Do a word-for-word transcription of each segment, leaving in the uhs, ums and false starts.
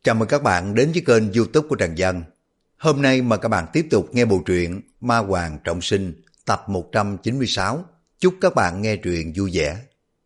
Chào mừng các bạn đến với kênh YouTube của Trần Dân. Hôm nay mời các bạn tiếp tục nghe bộ truyện Ma Hoàng Trọng Sinh tập một trăm chín mươi sáu. Chúc các bạn nghe truyện vui vẻ.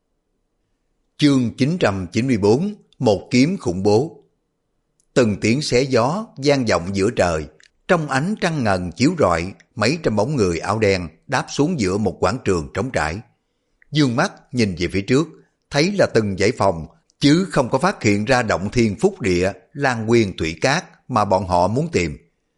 Chương chín trăm chín mươi bốn. Một kiếm khủng bố. Từng tiếng xé gió vang vọng giữa trời. Trong ánh trăng ngần chiếu rọi, mấy trăm bóng người áo đen đáp xuống giữa một quảng trường trống trải. Dương mắt nhìn về phía trước, thấy là từng dãy phòng, chứ không có phát hiện ra động thiên phúc địa, lan nguyên thủy cát mà bọn họ muốn tìm.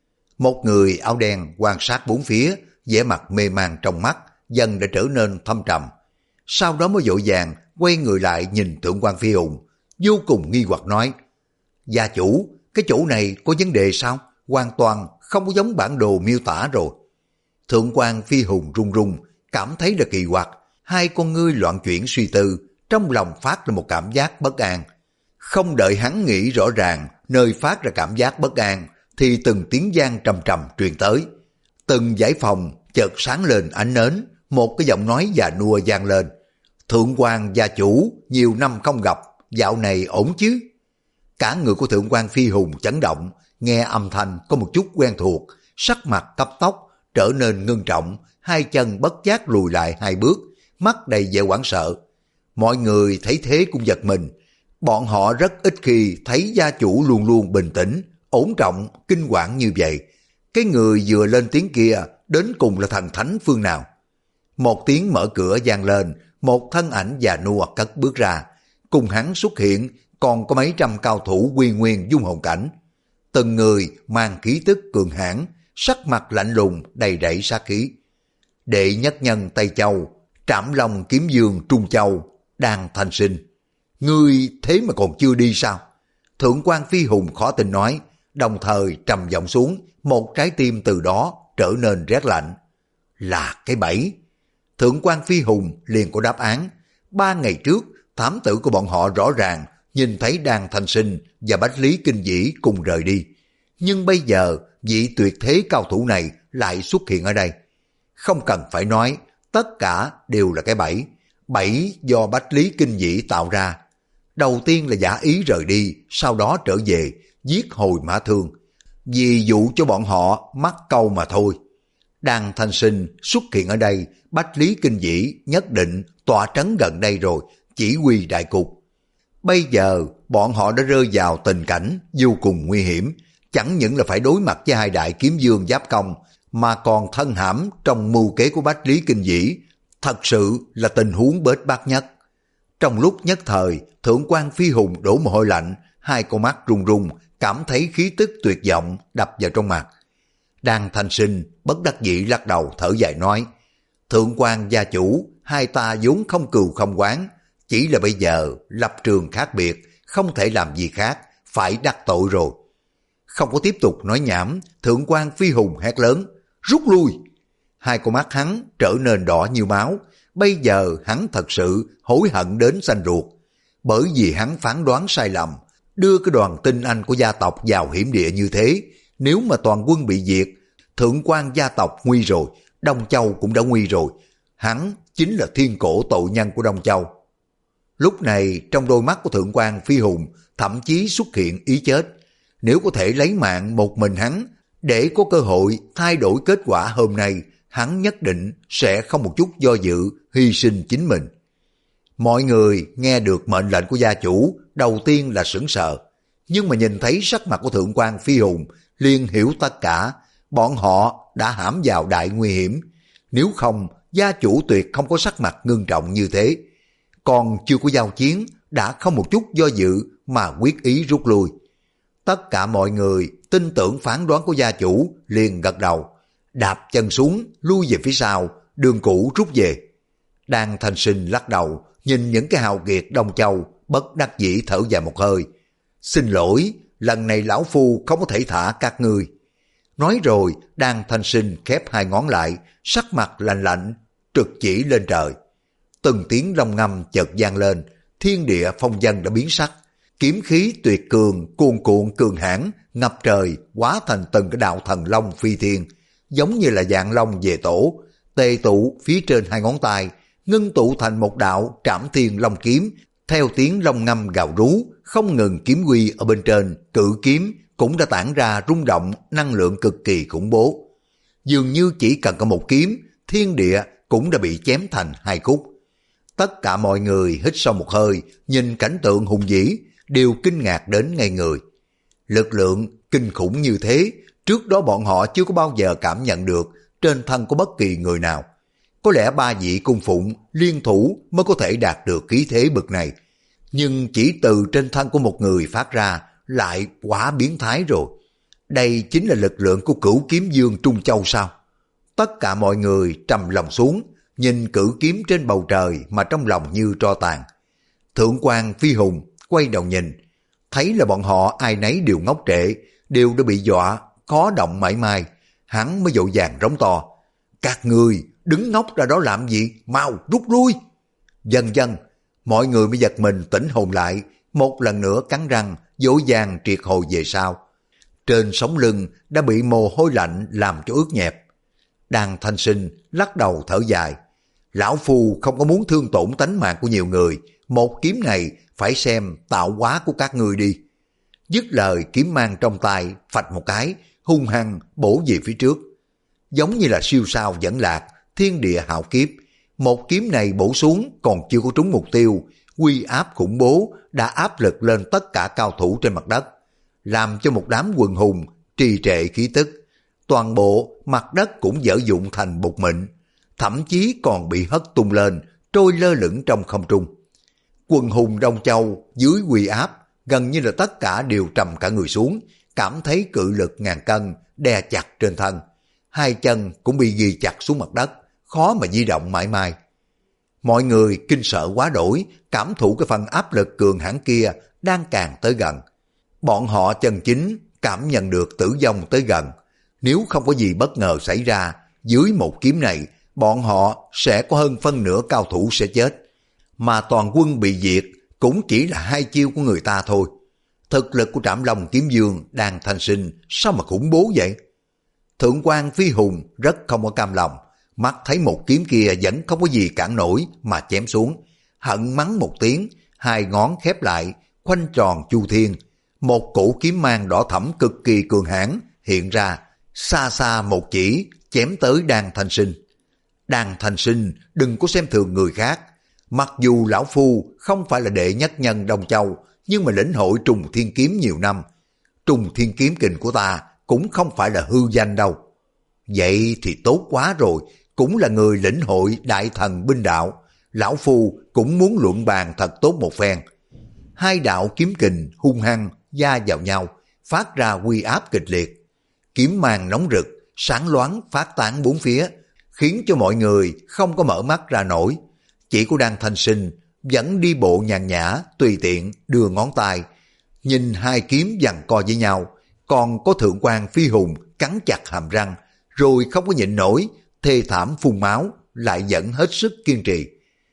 Một người áo đen quan sát bốn phía, vẻ mặt mê man trong mắt, dần đã trở nên thâm trầm. Sau đó mới vội vàng quay người lại nhìn Thượng quan Phi Hùng, vô cùng nghi hoặc nói: Gia chủ, cái chỗ này có vấn đề sao? Hoàn toàn không có giống bản đồ miêu tả rồi. Thượng quan Phi Hùng run run, cảm thấy là kỳ quặc, hai con ngươi loạn chuyển suy tư, trong lòng phát ra một cảm giác bất an. Không đợi hắn nghĩ rõ ràng nơi phát ra cảm giác bất an, thì từng tiếng vang trầm trầm truyền tới. Từng dãy phòng chợt sáng lên ánh nến, một cái giọng nói già nua vang lên: Thượng quan gia chủ, nhiều năm không gặp, dạo này ổn chứ? Cả người của Thượng quan Phi Hùng chấn động, nghe âm thanh có một chút quen thuộc, sắc mặt cấp tốc trở nên ngưng trọng, hai chân bất giác lùi lại hai bước, mắt đầy vẻ hoảng sợ. Mọi người thấy thế cũng giật mình, bọn họ rất ít khi thấy gia chủ luôn luôn bình tĩnh, ổn trọng, kinh quản như vậy. Cái người vừa lên tiếng kia đến cùng là thần thánh phương nào? Một tiếng mở cửa vang lên, một thân ảnh già nua cất bước ra, cùng hắn xuất hiện còn có mấy trăm cao thủ quy nguyên dung hồn cảnh. Từng người mang khí tức cường hãn, sắc mặt lạnh lùng đầy rẫy sát khí. Đệ nhất nhân Tây Châu, Trảm Long Kiếm Dương Trung Châu, Đan Thanh Sinh. Ngươi thế mà còn chưa đi sao? Thượng quan Phi Hùng khó tin nói, đồng thời trầm giọng xuống, một trái tim từ đó trở nên rét lạnh. Là cái bẫy. Thượng quan Phi Hùng liền có đáp án. Ba ngày trước, thám tử của bọn họ rõ ràng nhìn thấy Đan Thanh Sinh và Bách Lý Kinh Dĩ cùng rời đi. Nhưng bây giờ, vị tuyệt thế cao thủ này lại xuất hiện ở đây. Không cần phải nói, tất cả đều là cái bẫy. Bẫy do Bách Lý Kinh Dĩ tạo ra. Đầu tiên là giả ý rời đi, sau đó trở về, giết hồi mã thương. Vì dụ cho bọn họ mắc câu mà thôi. Đan Thanh Sinh xuất hiện ở đây, Bách Lý Kinh Dĩ nhất định tọa trấn gần đây rồi, chỉ huy đại cục. Bây giờ bọn họ đã rơi vào tình cảnh vô cùng nguy hiểm, chẳng những là phải đối mặt với hai đại kiếm dương giáp công, mà còn thân hãm trong mưu kế của Bách Lý Kinh Dĩ. Thật sự là tình huống bết bát nhất. Trong lúc nhất thời, Thượng quan Phi Hùng đổ mồ hôi lạnh, hai con mắt run run, cảm thấy khí tức tuyệt vọng đập vào trong mặt. Đan Thanh Sinh bất đắc dĩ lắc đầu thở dài nói: Thượng quan gia chủ, hai ta vốn không cừu không oán, chỉ là bây giờ lập trường khác biệt, không thể làm gì khác, phải đắc tội rồi. Không có tiếp tục nói nhảm, Thượng quan Phi Hùng hét lớn: Rút lui! Hai con mắt hắn trở nên đỏ như máu. Bây giờ hắn thật sự hối hận đến xanh ruột, bởi vì hắn phán đoán sai lầm, đưa cái đoàn tinh anh của gia tộc vào hiểm địa như thế. Nếu mà toàn quân bị diệt, Thượng quan gia tộc nguy rồi, Đông Châu cũng đã nguy rồi. Hắn chính là thiên cổ tội nhân của Đông Châu. Lúc này trong đôi mắt của Thượng quan Phi Hùng thậm chí xuất hiện ý chết. Nếu có thể lấy mạng một mình hắn để có cơ hội thay đổi kết quả hôm nay, hắn nhất định sẽ không một chút do dự hy sinh chính mình. Mọi người nghe được mệnh lệnh của gia chủ đầu tiên là sửng sợ, nhưng mà nhìn thấy sắc mặt của Thượng quan Phi Hùng liền hiểu tất cả. Bọn họ đã hãm vào đại nguy hiểm, nếu không gia chủ tuyệt không có sắc mặt ngưng trọng như thế. Còn chưa có giao chiến đã không một chút do dự mà quyết ý rút lui. Tất cả mọi người tin tưởng phán đoán của gia chủ liền gật đầu, đạp chân xuống lui về phía sau, đường cũ rút về. Đan Thanh Sinh lắc đầu nhìn những cái hào kiệt Đông Châu, bất đắc dĩ thở dài một hơi. Xin lỗi, lần này lão phu không có thể thả các ngươi. Nói rồi Đan Thanh Sinh khép hai ngón lại, sắc mặt lạnh lạnh trực chỉ lên trời. Từng tiếng long ngâm chợt vang lên, thiên địa phong vân đã biến sắc. Kiếm khí tuyệt cường cuồn cuộn cường hãn ngập trời, hóa thành từng cái đạo thần long phi thiên, giống như là dạng long về tổ, tề tụ phía trên hai ngón tay, ngưng tụ thành một đạo Trảm Thiên Long kiếm, Theo tiếng long ngâm gào rú, không ngừng kiếm quy ở bên trên, cự kiếm cũng đã tản ra rung động năng lượng cực kỳ khủng bố. Dường như chỉ cần có một kiếm, thiên địa cũng đã bị chém thành hai khúc. Tất cả mọi người hít sâu một hơi, nhìn cảnh tượng hùng vĩ, đều kinh ngạc đến ngây người. Lực lượng kinh khủng như thế, trước đó bọn họ chưa có bao giờ cảm nhận được trên thân của bất kỳ người nào. Có lẽ ba vị cung phụng liên thủ mới có thể đạt được khí thế bực này. Nhưng chỉ từ trên thân của một người phát ra lại quá biến thái rồi. Đây chính là lực lượng của Cửu Kiếm Dương Trung Châu sao? Tất cả mọi người trầm lòng xuống, nhìn cử kiếm trên bầu trời mà trong lòng như tro tàn. Thượng quan Phi Hùng quay đầu nhìn, thấy là bọn họ ai nấy đều ngốc trệ, đều đã bị dọa, khó động mảy may. Hắn mới vội vàng rống to: các người đứng ngốc ra đó làm gì, mau rút lui. Dần dần mọi người mới giật mình tỉnh hồn lại, một lần nữa cắn răng vội vàng triệt hồi về sau. Trên sống lưng đã bị mồ hôi lạnh làm cho ướt nhẹp. Đan Thanh Sinh lắc đầu thở dài: lão phu không có muốn thương tổn tánh mạng của nhiều người, một kiếm này phải xem tạo hóa của các ngươi đi. Dứt lời kiếm mang trong tay phạch một cái, hung hăng bổ về phía trước. Giống như là siêu sao dẫn lạc, thiên địa hạo kiếp. Một kiếm này bổ xuống còn chưa có trúng mục tiêu, uy áp khủng bố đã áp lực lên tất cả cao thủ trên mặt đất, làm cho một đám quần hùng trì trệ khí tức. Toàn bộ mặt đất cũng dở dụng thành bột mịn, thậm chí còn bị hất tung lên, trôi lơ lửng trong không trung. Quần hùng Đông Châu dưới uy áp gần như là tất cả đều trầm cả người xuống, cảm thấy cự lực ngàn cân đè chặt trên thân. Hai chân cũng bị ghi chặt xuống mặt đất, khó mà di động mãi mai. Mọi người kinh sợ quá đổi, cảm thụ cái phần áp lực cường hãn kia đang càng tới gần. Bọn họ chân chính cảm nhận được tử vong tới gần. Nếu không có gì bất ngờ xảy ra, dưới một kiếm này, bọn họ sẽ có hơn phân nửa cao thủ sẽ chết. Mà toàn quân bị diệt cũng chỉ là hai chiêu của người ta thôi. Thực lực của Trảm Long Kiếm Dương Đan Thanh Sinh sao mà khủng bố vậy? Thượng quan Phi Hùng rất không có cam lòng, mắt thấy một kiếm kia vẫn không có gì cản nổi mà chém xuống. Hận mắng một tiếng, hai ngón khép lại, khoanh tròn chu thiên. Một cổ kiếm mang đỏ thẫm cực kỳ cường hãn hiện ra, xa xa một chỉ chém tới Đan Thanh Sinh. Đan Thanh Sinh đừng có xem thường người khác. Mặc dù lão phu không phải là đệ nhất nhân Đông Châu, nhưng mà lĩnh hội Trùng Thiên Kiếm nhiều năm. Trùng Thiên Kiếm kình của ta cũng không phải là hư danh đâu. Vậy thì tốt quá rồi, cũng là người lĩnh hội đại thần binh đạo. Lão phu cũng muốn luận bàn thật tốt một phen. Hai đạo kiếm kình hung hăng va vào nhau, phát ra uy áp kịch liệt. Kiếm mang nóng rực, sáng loáng phát tán bốn phía, khiến cho mọi người không có mở mắt ra nổi. Chỉ của Đan Thanh Sinh vẫn đi bộ nhàn nhã, tùy tiện đưa ngón tay, nhìn hai kiếm giằng co với nhau. Còn có Thượng quan Phi Hùng cắn chặt hàm răng, rồi không có nhịn nổi, thê thảm phun máu, lại vẫn hết sức kiên trì.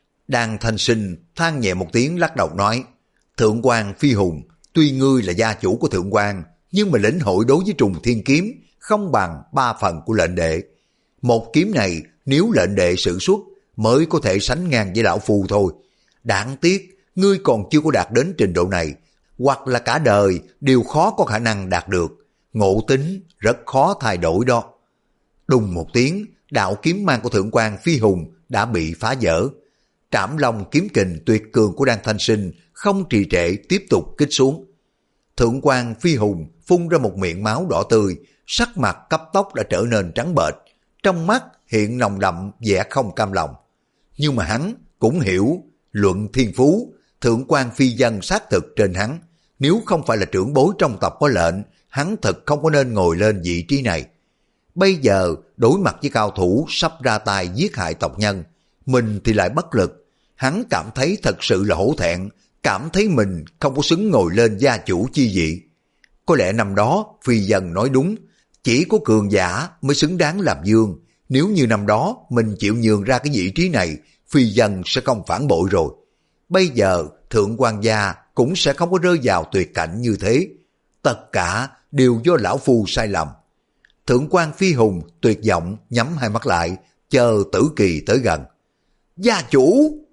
Đan Thanh Sinh than nhẹ một tiếng lắc đầu nói: Thượng quan Phi Hùng, tuy ngươi là gia chủ của Thượng quan, nhưng mà lĩnh hội đối với Trùng Thiên Kiếm không bằng ba phần của lệnh đệ. Một kiếm này nếu lệnh đệ sử xuất mới có thể sánh ngang với lão phu thôi. Đáng tiếc ngươi còn chưa có đạt đến trình độ này, hoặc là cả đời đều khó có khả năng đạt được. Ngộ tính rất khó thay đổi đó. Đùng một tiếng, đạo kiếm mang của Thượng quan Phi Hùng đã bị phá vỡ. Trảm Long kiếm kình tuyệt cường của Đan Thanh Sinh không trì trệ tiếp tục kích xuống. Thượng quan Phi Hùng phun ra một miệng máu đỏ tươi, sắc mặt cấp tốc đã trở nên trắng bệch, trong mắt hiện nồng đậm vẻ không cam lòng. Nhưng mà hắn cũng hiểu, luận thiên phú, Thượng quan Phi Dân xác thực trên hắn. Nếu không phải là trưởng bối trong tộc có lệnh, hắn thật không có nên ngồi lên vị trí này. Bây giờ đối mặt với cao thủ sắp ra tay giết hại tộc nhân, mình thì lại bất lực. Hắn cảm thấy thật sự là hổ thẹn, cảm thấy mình không có xứng ngồi lên gia chủ chi vị. Có lẽ năm đó Phi Dân nói đúng, chỉ có cường giả mới xứng đáng làm vương. Nếu như năm đó mình chịu nhường ra cái vị trí này, Phi Dân sẽ không phản bội rồi. Bây giờ Thượng quan gia cũng sẽ không có rơi vào tuyệt cảnh như thế. Tất cả đều do lão phu sai lầm. Thượng quan Phi Hùng tuyệt vọng nhắm hai mắt lại, chờ tử kỳ tới gần. Gia chủ!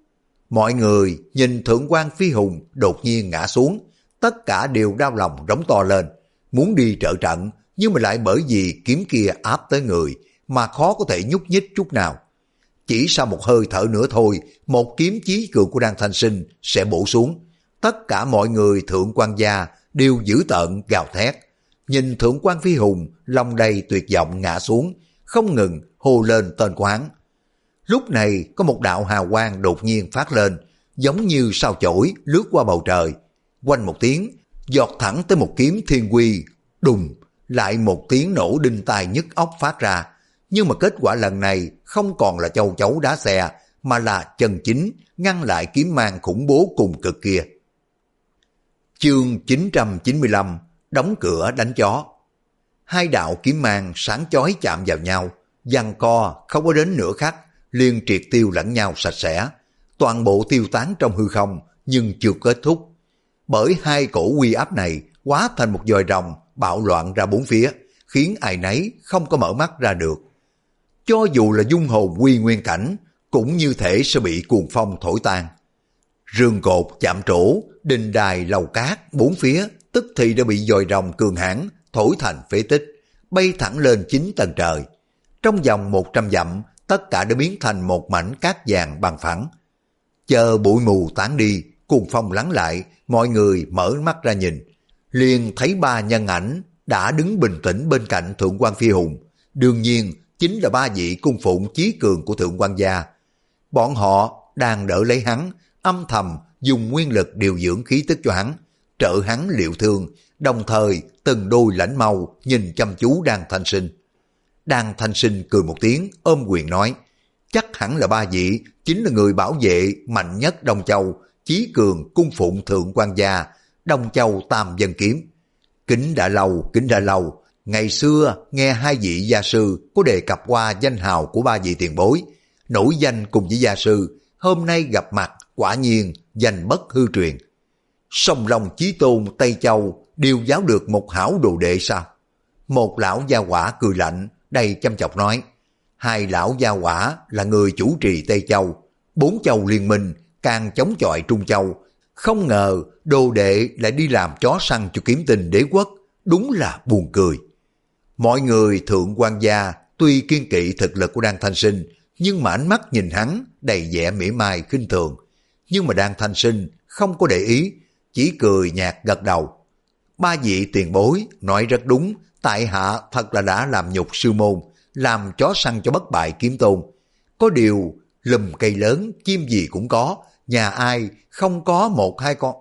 Mọi người nhìn thượng quan Phi Hùng đột nhiên ngã xuống, tất cả đều đau lòng rống to lên, muốn đi trợ trận, nhưng mà lại bởi vì kiếm kia áp tới người mà khó có thể nhúc nhích chút nào. Chỉ sau một hơi thở nữa thôi, một kiếm chí cường của Đan Thanh Sinh sẽ bổ xuống. Tất cả mọi người thượng quan gia đều dữ tợn gào thét. Nhìn thượng quan Phi Hùng lòng đầy tuyệt vọng ngã xuống, không ngừng hô lên tên của hắn. Lúc này có một đạo hào quang đột nhiên phát lên, giống như sao chổi lướt qua bầu trời. Quanh một tiếng, giọt thẳng tới một kiếm thiên quy, đùng, lại một tiếng nổ đinh tai nhức óc phát ra. Nhưng mà kết quả lần này không còn là châu chấu đá xe, mà là chân chính ngăn lại kiếm mang khủng bố cùng cực kia. Chương chín trăm chín mươi lăm, đóng cửa đánh chó. Hai đạo kiếm mang sáng chói chạm vào nhau, giằng co không có đến nửa khắc, liền triệt tiêu lẫn nhau sạch sẽ. Toàn bộ tiêu tán trong hư không, nhưng chưa kết thúc. Bởi hai cổ uy áp này hóa thành một dòi rồng bạo loạn ra bốn phía, khiến ai nấy không có mở mắt ra được. Cho dù là dung hồn quy nguyên cảnh, cũng như thể sẽ bị cuồng phong thổi tan. Rương cột chạm trổ, đình đài lầu cát bốn phía tức thì đã bị dòi rồng cường hãn thổi thành phế tích, bay thẳng lên chín tầng trời. Trong vòng một trăm dặm, tất cả đã biến thành một mảnh cát vàng bằng phẳng. Chờ bụi mù tán đi, cuồng phong lắng lại, mọi người mở mắt ra nhìn, liền thấy ba nhân ảnh đã đứng bình tĩnh bên cạnh thượng quan Phi Hùng. Đương nhiên chính là ba vị cung phụng chí cường của thượng quan gia. Bọn họ đang đỡ lấy hắn, âm thầm dùng nguyên lực điều dưỡng khí tức cho hắn, trợ hắn liệu thương, đồng thời từng đôi lãnh mâu nhìn chăm chú Đan Thanh Sinh. Đan Thanh Sinh cười một tiếng, ôm quyền nói, chắc hẳn là ba vị chính là người bảo vệ mạnh nhất Đông Châu, chí cường cung phụng thượng quan gia, Đông Châu Tam Dân Kiếm. Kính đã lâu, kính đã lâu, ngày xưa nghe hai vị gia sư có đề cập qua danh hào của ba vị tiền bối, nổi danh cùng với gia sư, hôm nay gặp mặt quả nhiên danh bất hư truyền. Song Long Chí Tôn Tây Châu đều giáo được một hảo đồ đệ sao? Một lão gia quả cười lạnh, đầy chăm chọc nói, hai lão gia quả là người chủ trì Tây Châu, bốn châu liên minh càng chống chọi Trung Châu, không ngờ đồ đệ lại đi làm chó săn cho Kiếm Tinh Đế quốc, đúng là buồn cười. Mọi người thượng quan gia tuy kiên kỵ thực lực của Đan Thanh Sinh, nhưng mà ánh mắt nhìn hắn đầy vẻ mỉa mai khinh thường. Nhưng mà Đan Thanh Sinh không có để ý, chỉ cười nhạt gật đầu. Ba vị tiền bối nói rất đúng, tại hạ thật là đã làm nhục sư môn, làm chó săn cho bất bại Kiếm Tôn. Có điều lùm cây lớn chim gì cũng có, nhà ai không có một hai con,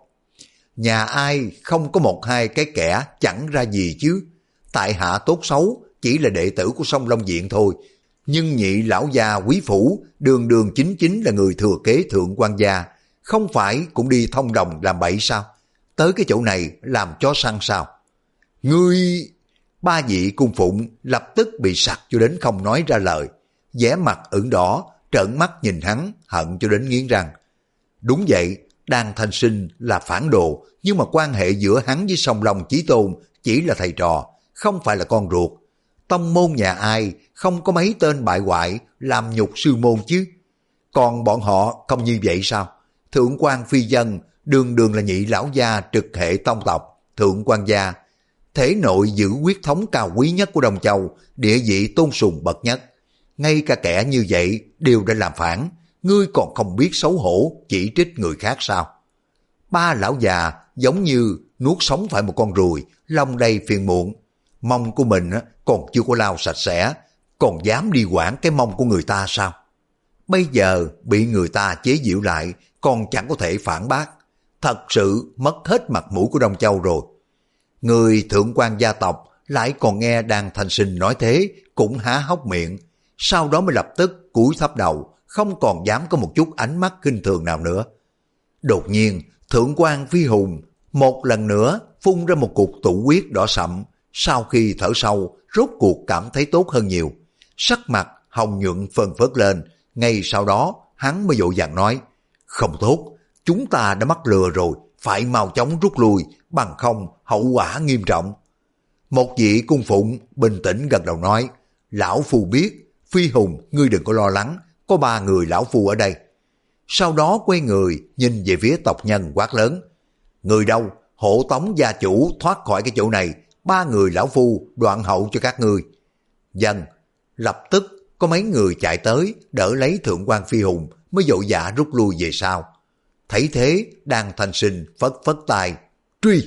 nhà ai không có một hai cái kẻ chẳng ra gì chứ. Tại hạ tốt xấu chỉ là đệ tử của Song Long Viện thôi, nhưng nhị lão gia quý phủ đường đường chính chính là người thừa kế thượng quan gia, không phải cũng đi thông đồng làm bậy sao? Tới cái chỗ này làm chó săn sao? Ngươi... Ba vị cung phụng lập tức bị sặc cho đến không nói ra lời, vẻ mặt ửng đỏ, trợn mắt nhìn hắn, hận cho đến nghiến răng. Đúng vậy, Đan Thanh Sinh là phản đồ, nhưng mà quan hệ giữa hắn với Song Long Chí Tôn chỉ là thầy trò, không phải là con ruột. Tông môn nhà ai không có mấy tên bại hoại làm nhục sư môn chứ? Còn bọn họ không như vậy sao? Thượng quan phi dân đường đường là nhị lão gia trực hệ tông tộc thượng quan gia, thể nội giữ quyết thống cao quý nhất của Đông Châu, địa vị tôn sùng bậc nhất. Ngay cả kẻ như vậy đều đã làm phản, ngươi còn không biết xấu hổ chỉ trích người khác sao? Ba lão già giống như nuốt sống phải một con ruồi, lòng đầy phiền muộn. Mông của mình còn chưa có lau sạch sẽ, còn dám đi quản cái mông của người ta sao? Bây giờ bị người ta chế giễu lại, còn chẳng có thể phản bác. Thật sự mất hết mặt mũi của Đông Châu rồi. Người thượng quan gia tộc lại còn nghe Đan Thanh Sinh nói thế, cũng há hốc miệng, sau đó mới lập tức cúi thấp đầu, không còn dám có một chút ánh mắt kinh thường nào nữa. Đột nhiên, thượng quan Phi Hùng một lần nữa phun ra một cục tụ huyết đỏ sậm, sau khi thở sâu, rốt cuộc cảm thấy tốt hơn nhiều. Sắc mặt hồng nhuận phơn phớt lên, ngay sau đó hắn mới vội vàng nói, không tốt, chúng ta đã mắc lừa rồi, phải mau chóng rút lui, bằng không hậu quả nghiêm trọng. Một vị cung phụng bình tĩnh gật đầu nói, lão phu biết, Phi Hùng ngươi đừng có lo lắng, có ba người lão phu ở đây. sau đó quay người nhìn về phía tộc nhân quát lớn. Người đâu, hộ tống gia chủ thoát khỏi cái chỗ này, ba người lão phu đoạn hậu cho các ngươi. Dân, lập tức có mấy người chạy tới đỡ lấy Thượng quan Phi Hùng mới vội vã rút lui về sau. Thấy thế, Đan Thanh Sinh phất phất tay, truy.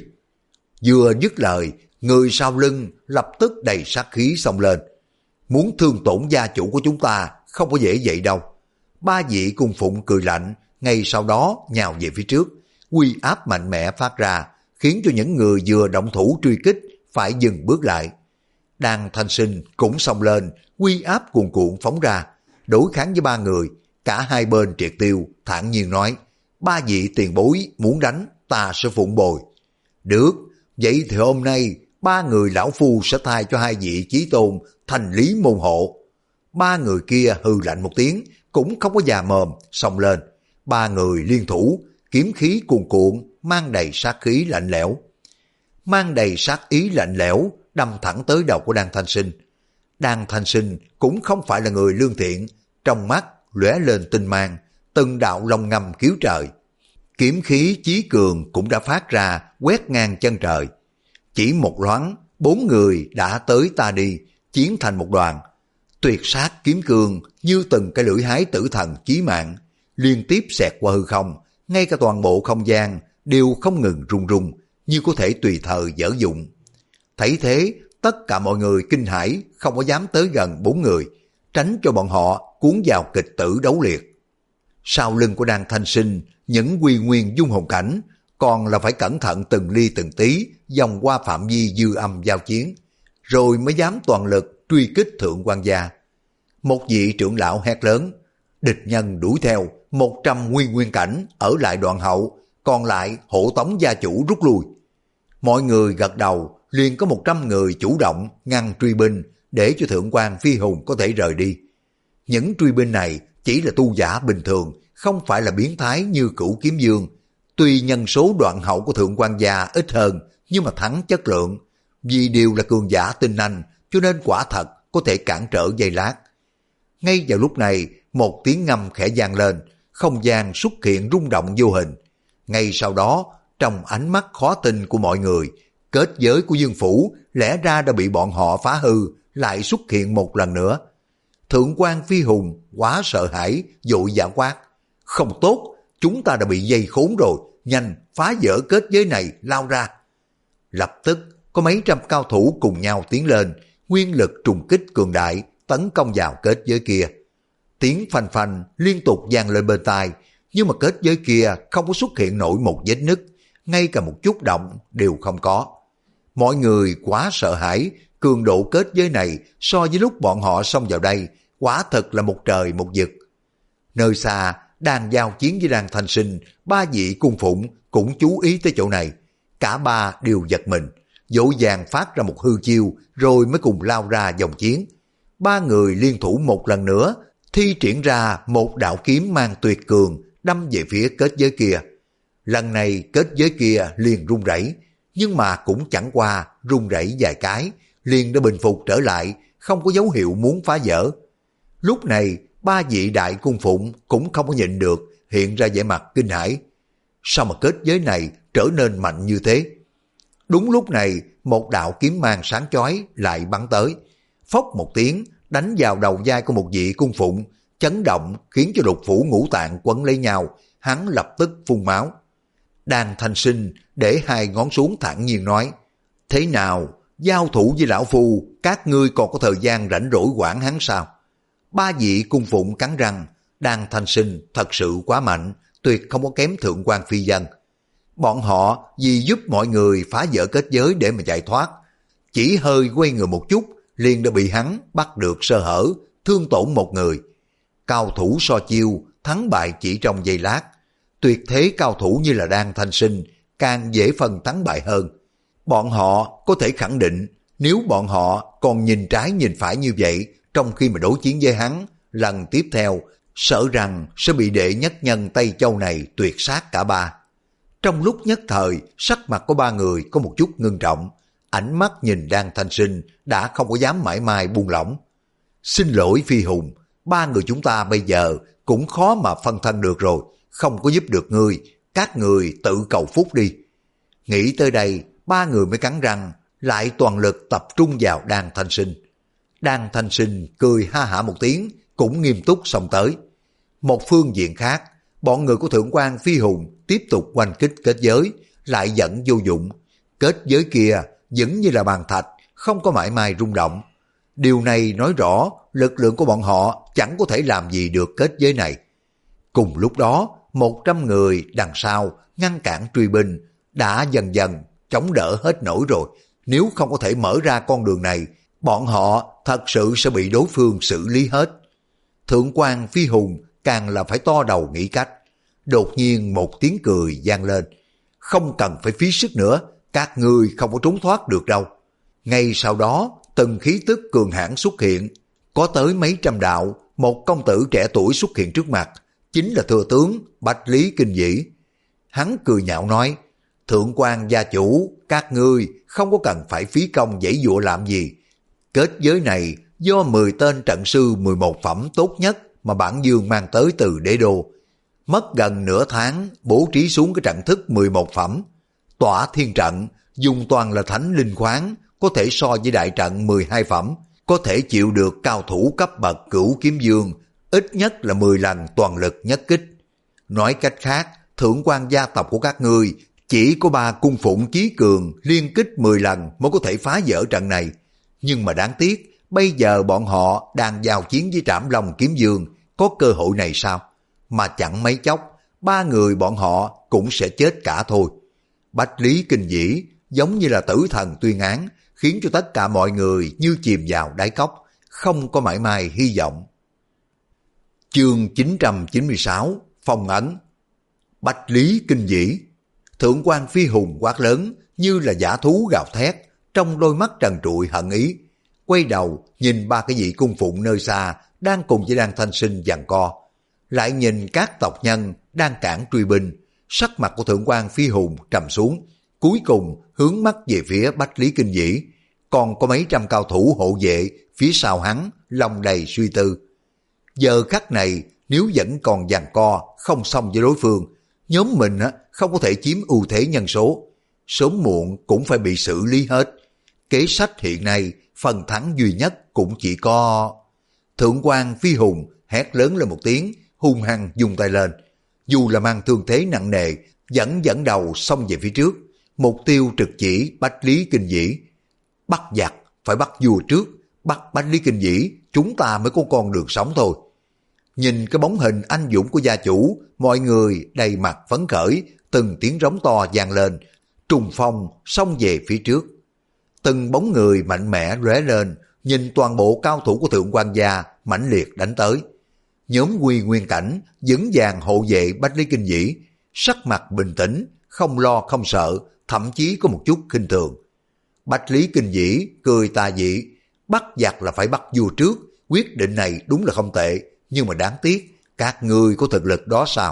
Vừa dứt lời, người sau lưng lập tức đầy sát khí xông lên. Muốn thương tổn gia chủ của chúng ta không có dễ vậy đâu. Ba vị cung phụng cười lạnh, ngay sau đó nhào về phía trước, uy áp mạnh mẽ phát ra, khiến cho những người vừa động thủ truy kích phải dừng bước lại. Đan Thanh Sinh cũng xông lên, uy áp cuồn cuộn phóng ra, đối kháng với ba người, cả hai bên triệt tiêu, thản nhiên nói, ba vị tiền bối muốn đánh, ta sẽ phụng bồi. Được, vậy thì hôm nay ba người lão phu sẽ thay cho hai vị chí tôn thành lý môn hộ. Ba người kia hừ lạnh một tiếng, cũng không có già mồm, xông lên. Ba người liên thủ, kiếm khí cuồn cuộn, mang đầy sát khí lạnh lẽo. Mang đầy sát ý lạnh lẽo, đâm thẳng tới đầu của Đan Thanh Sinh. Đan Thanh Sinh cũng không phải là người lương thiện, trong mắt lóe lên tinh mang, từng đạo long ngâm cứu trời. Kiếm khí chí cường cũng đã phát ra, quét ngang chân trời. Chỉ một loáng, bốn người đã tới ta đi, chiến thành một đoàn. Tuyệt sát kiếm cường như từng cái lưỡi hái tử thần chí mạng, liên tiếp xẹt qua hư không, ngay cả toàn bộ không gian đều không ngừng rung rung, như có thể tùy thời dở dụng. Thấy thế, tất cả mọi người kinh hãi, không có dám tới gần bốn người, tránh cho bọn họ cuốn vào kịch tử đấu liệt. Sau lưng của Đan Thanh Sinh, những quy nguyên dung hồn cảnh, còn là phải cẩn thận từng ly từng tí, vòng qua phạm vi dư âm giao chiến, rồi mới dám toàn lực truy kích Thượng quan gia. Một vị trưởng lão hét lớn, địch nhân đuổi theo, một trăm nguyên nguyên cảnh ở lại đoạn hậu, còn lại hộ tống gia chủ rút lui. Mọi người gật đầu, liền có một trăm người chủ động ngăn truy binh để cho Thượng quan Phi Hùng có thể rời đi. Những truy binh này chỉ là tu giả bình thường, không phải là biến thái như Cửu Kiếm Dương. Tuy nhân số đoạn hậu của Thượng quan gia ít hơn, nhưng mà thắng chất lượng. Vì đều là cường giả tinh anh, cho nên quả thật có thể cản trở giây lát. Ngay vào lúc này, một tiếng ngâm khẽ vang lên, không gian xuất hiện rung động vô hình. Ngay sau đó, trong ánh mắt khó tin của mọi người, kết giới của Dương Phủ lẽ ra đã bị bọn họ phá hư, lại xuất hiện một lần nữa. Thượng quan Phi Hùng quá sợ hãi, vội vã quát, không tốt, chúng ta đã bị dây khốn rồi, nhanh phá vỡ kết giới này, lao ra. Lập tức có mấy trăm cao thủ cùng nhau tiến lên, nguyên lực trùng kích cường đại, tấn công vào kết giới kia. Tiếng phanh phanh liên tục vang lên bên tai, nhưng mà kết giới kia không có xuất hiện nổi một vết nứt, ngay cả một chút động đều không có. Mọi người quá sợ hãi, cường độ kết giới này so với lúc bọn họ xông vào đây, quả thật là một trời một vực. Nơi xa, đang giao chiến với Đan Thanh Sinh, ba vị cung phụng cũng chú ý tới chỗ này. Cả ba đều giật mình, vội vàng phát ra một hư chiêu rồi mới cùng lao ra dòng chiến. Ba người liên thủ một lần nữa, thi triển ra một đạo kiếm mang tuyệt cường, đâm về phía kết giới kia. Lần này kết giới kia liền rung rẩy, nhưng mà cũng chẳng qua rung rẩy vài cái, liền đã bình phục trở lại, không có dấu hiệu muốn phá vỡ. Lúc này, ba vị đại cung phụng cũng không có nhịn được, hiện ra vẻ mặt kinh hãi. Sao mà kết giới này trở nên mạnh như thế? Đúng lúc này, một đạo kiếm mang sáng chói lại bắn tới. Phốc một tiếng, đánh vào đầu vai của một vị cung phụng, chấn động khiến cho lục phủ ngũ tạng quấn lấy nhau, hắn lập tức phun máu. Đan Thanh Sinh để hai ngón xuống thản nhiên nói, thế nào, giao thủ với lão phu, các ngươi còn có thời gian rảnh rỗi quản hắn sao? Ba vị cung phụng cắn răng, Đan Thanh Sinh thật sự quá mạnh, tuyệt không có kém Thượng quan Phi Dân. Bọn họ vì giúp mọi người phá vỡ kết giới để mà chạy thoát, chỉ hơi quay người một chút, liền đã bị hắn bắt được sơ hở, thương tổn một người. Cao thủ so chiêu, thắng bại chỉ trong giây lát. Tuyệt thế cao thủ như là Đan Thanh Sinh càng dễ phần thắng bại hơn. Bọn họ có thể khẳng định, nếu bọn họ còn nhìn trái nhìn phải như vậy, trong khi mà đối chiến với hắn, lần tiếp theo, sợ rằng sẽ bị đệ nhất nhân Tây Châu này tuyệt sát cả ba. Trong lúc nhất thời, sắc mặt của ba người có một chút ngưng trọng, ánh mắt nhìn Đan Thanh Sinh đã không có dám mãi mai buông lỏng. Xin lỗi Phi Hùng, ba người chúng ta bây giờ cũng khó mà phân thân được rồi, không có giúp được ngươi, các người tự cầu phúc đi. Nghĩ tới đây, ba người mới cắn răng, lại toàn lực tập trung vào Đan Thanh Sinh. Đan Thanh Sinh cười ha hả một tiếng, cũng nghiêm túc xông tới. Một phương diện khác, bọn người của Thượng quan Phi Hùng tiếp tục oanh kích kết giới, lại vẫn vô dụng. Kết giới kia vẫn như là bàn thạch, không có mảy may rung động. Điều này nói rõ lực lượng của bọn họ chẳng có thể làm gì được kết giới này. Cùng lúc đó, một trăm người đằng sau ngăn cản truy binh đã dần dần chống đỡ hết nổi rồi. Nếu không có thể mở ra con đường này, bọn họ thật sự sẽ bị đối phương xử lý hết. Thượng quan Phi Hùng càng là phải to đầu nghĩ cách. Đột nhiên một tiếng cười vang lên. Không cần phải phí sức nữa, các ngươi không có trốn thoát được đâu. Ngay sau đó, từng khí tức cường hãn xuất hiện. Có tới mấy trăm đạo, một công tử trẻ tuổi xuất hiện trước mặt. Chính là thừa tướng Bách Lý Kinh Dĩ. Hắn cười nhạo nói, Thượng quan gia chủ, các ngươi không có cần phải phí công giãy giụa làm gì. Kết giới này do mười tên trận sư mười một phẩm tốt nhất mà bản dương mang tới từ đế đô. Mất gần nửa tháng bố trí xuống cái trận thức mười một phẩm. Tỏa thiên trận, dùng toàn là thánh linh khoáng, có thể so với đại trận mười hai phẩm, có thể chịu được cao thủ cấp bậc cửu kiếm dương, ít nhất là mười lần toàn lực nhất kích. Nói cách khác, thượng quan gia tộc của các ngươi chỉ có ba cung phụng chí cường liên kích mười lần mới có thể phá vỡ trận này. Nhưng mà đáng tiếc, bây giờ bọn họ đang giao chiến với Trảm Long Kiếm Dương, có cơ hội này sao? Mà chẳng mấy chốc, ba người bọn họ cũng sẽ chết cả thôi. Bách Lý Kinh Dĩ giống như là tử thần tuyên án, khiến cho tất cả mọi người như chìm vào đáy cốc, không có mảy may hy vọng. Chương chín trăm chín mươi sáu, Phong ấn. Bách Lý Kinh Dĩ. Thượng quan Phi Hùng quát lớn như là dã thú gào thét, trong đôi mắt trần trụi hận ý. Quay đầu nhìn ba cái vị cung phụng nơi xa đang cùng với Đan Thanh Sinh giằng co, lại nhìn các tộc nhân đang cản truy binh. Sắc mặt của Thượng quan Phi Hùng trầm xuống, cuối cùng hướng mắt về phía Bách Lý Kinh Dĩ. Còn có mấy trăm cao thủ hộ vệ phía sau hắn, lòng đầy suy tư. Giờ khắc này nếu vẫn còn giằng co không xong với đối phương, nhóm mình không có thể chiếm ưu thế nhân số, sớm muộn cũng phải bị xử lý hết. Kế sách hiện nay phần thắng duy nhất cũng chỉ có... Thượng quan Phi Hùng hét lớn lên một tiếng, hung hăng dùng tay lên. Dù là mang thương thế nặng nề, vẫn dẫn đầu xông về phía trước, mục tiêu trực chỉ Bách Lý Kinh Dĩ. Bắt giặc phải bắt vua trước, bắt Bách Lý Kinh Dĩ chúng ta mới có con đường sống thôi. Nhìn cái bóng hình anh dũng của gia chủ, mọi người đầy mặt phấn khởi, từng tiếng rống to vang lên, trùng phong xông về phía trước. Từng bóng người mạnh mẽ lóe lên, nhìn toàn bộ cao thủ của Thượng quan gia mãnh liệt đánh tới. Nhóm Quy Nguyên Cảnh vững vàng hộ vệ Bách Lý Kinh Dĩ, sắc mặt bình tĩnh, không lo không sợ, thậm chí có một chút khinh thường. Bách Lý Kinh Dĩ cười tà dị, bắt giặc là phải bắt vua trước, quyết định này đúng là không tệ, nhưng mà đáng tiếc, các ngươi có thực lực đó sao?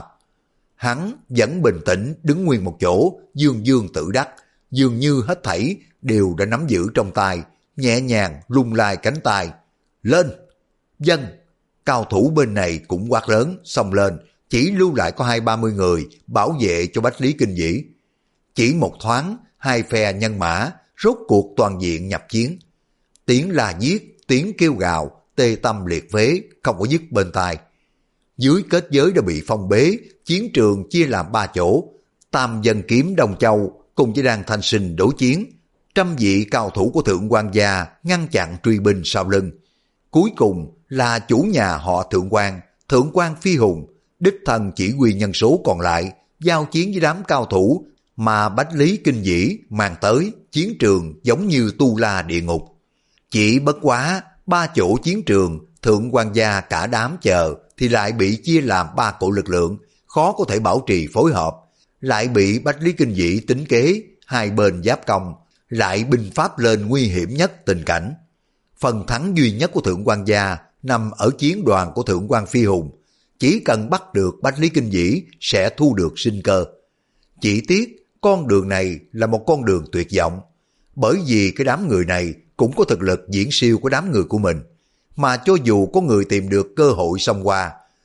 Hắn vẫn bình tĩnh đứng nguyên một chỗ, dương dương tự đắc, dường như hết thảy đều đã nắm giữ trong tay, nhẹ nhàng lung lai cánh tay. Lên! Dân! Cao thủ bên này cũng quát lớn, xông lên, chỉ lưu lại có hai ba mươi người bảo vệ cho Bách Lý Kinh Dĩ. Chỉ một thoáng, hai phe nhân mã rốt cuộc toàn diện nhập chiến. Tiếng la giết, tiếng kêu gào, tê tâm liệt phế, không có dứt bên tai. Dưới kết giới đã bị phong bế, chiến trường chia làm ba chỗ. Tam Dân Kiếm Đông Châu cùng với Đan Thanh Sinh đối chiến. Trăm vị cao thủ của Thượng quan gia ngăn chặn truy binh sau lưng. Cuối cùng là chủ nhà họ Thượng quan, Thượng quan Phi Hùng, đích thân chỉ huy nhân số còn lại, giao chiến với đám cao thủ mà Bách Lý Kinh Dĩ mang tới. Chiến trường giống như tu la địa ngục. Chỉ bất quá ba chỗ chiến trường, Thượng quan gia cả đám chờ thì lại bị chia làm ba cổ lực lượng, khó có thể bảo trì phối hợp, lại bị Bách Lý Kinh Dĩ tính kế, hai bên giáp công, lại binh pháp lên nguy hiểm nhất tình cảnh. Phần thắng duy nhất của Thượng quan gia nằm ở chiến đoàn của Thượng quan Phi Hùng, chỉ cần bắt được Bách Lý Kinh Dĩ sẽ thu được sinh cơ. Chỉ tiếc con đường này là một con đường tuyệt vọng, bởi vì cái đám người này cũng có thực lực viễn siêu của đám người của mình, mà cho dù có người tìm được cơ hội xông qua,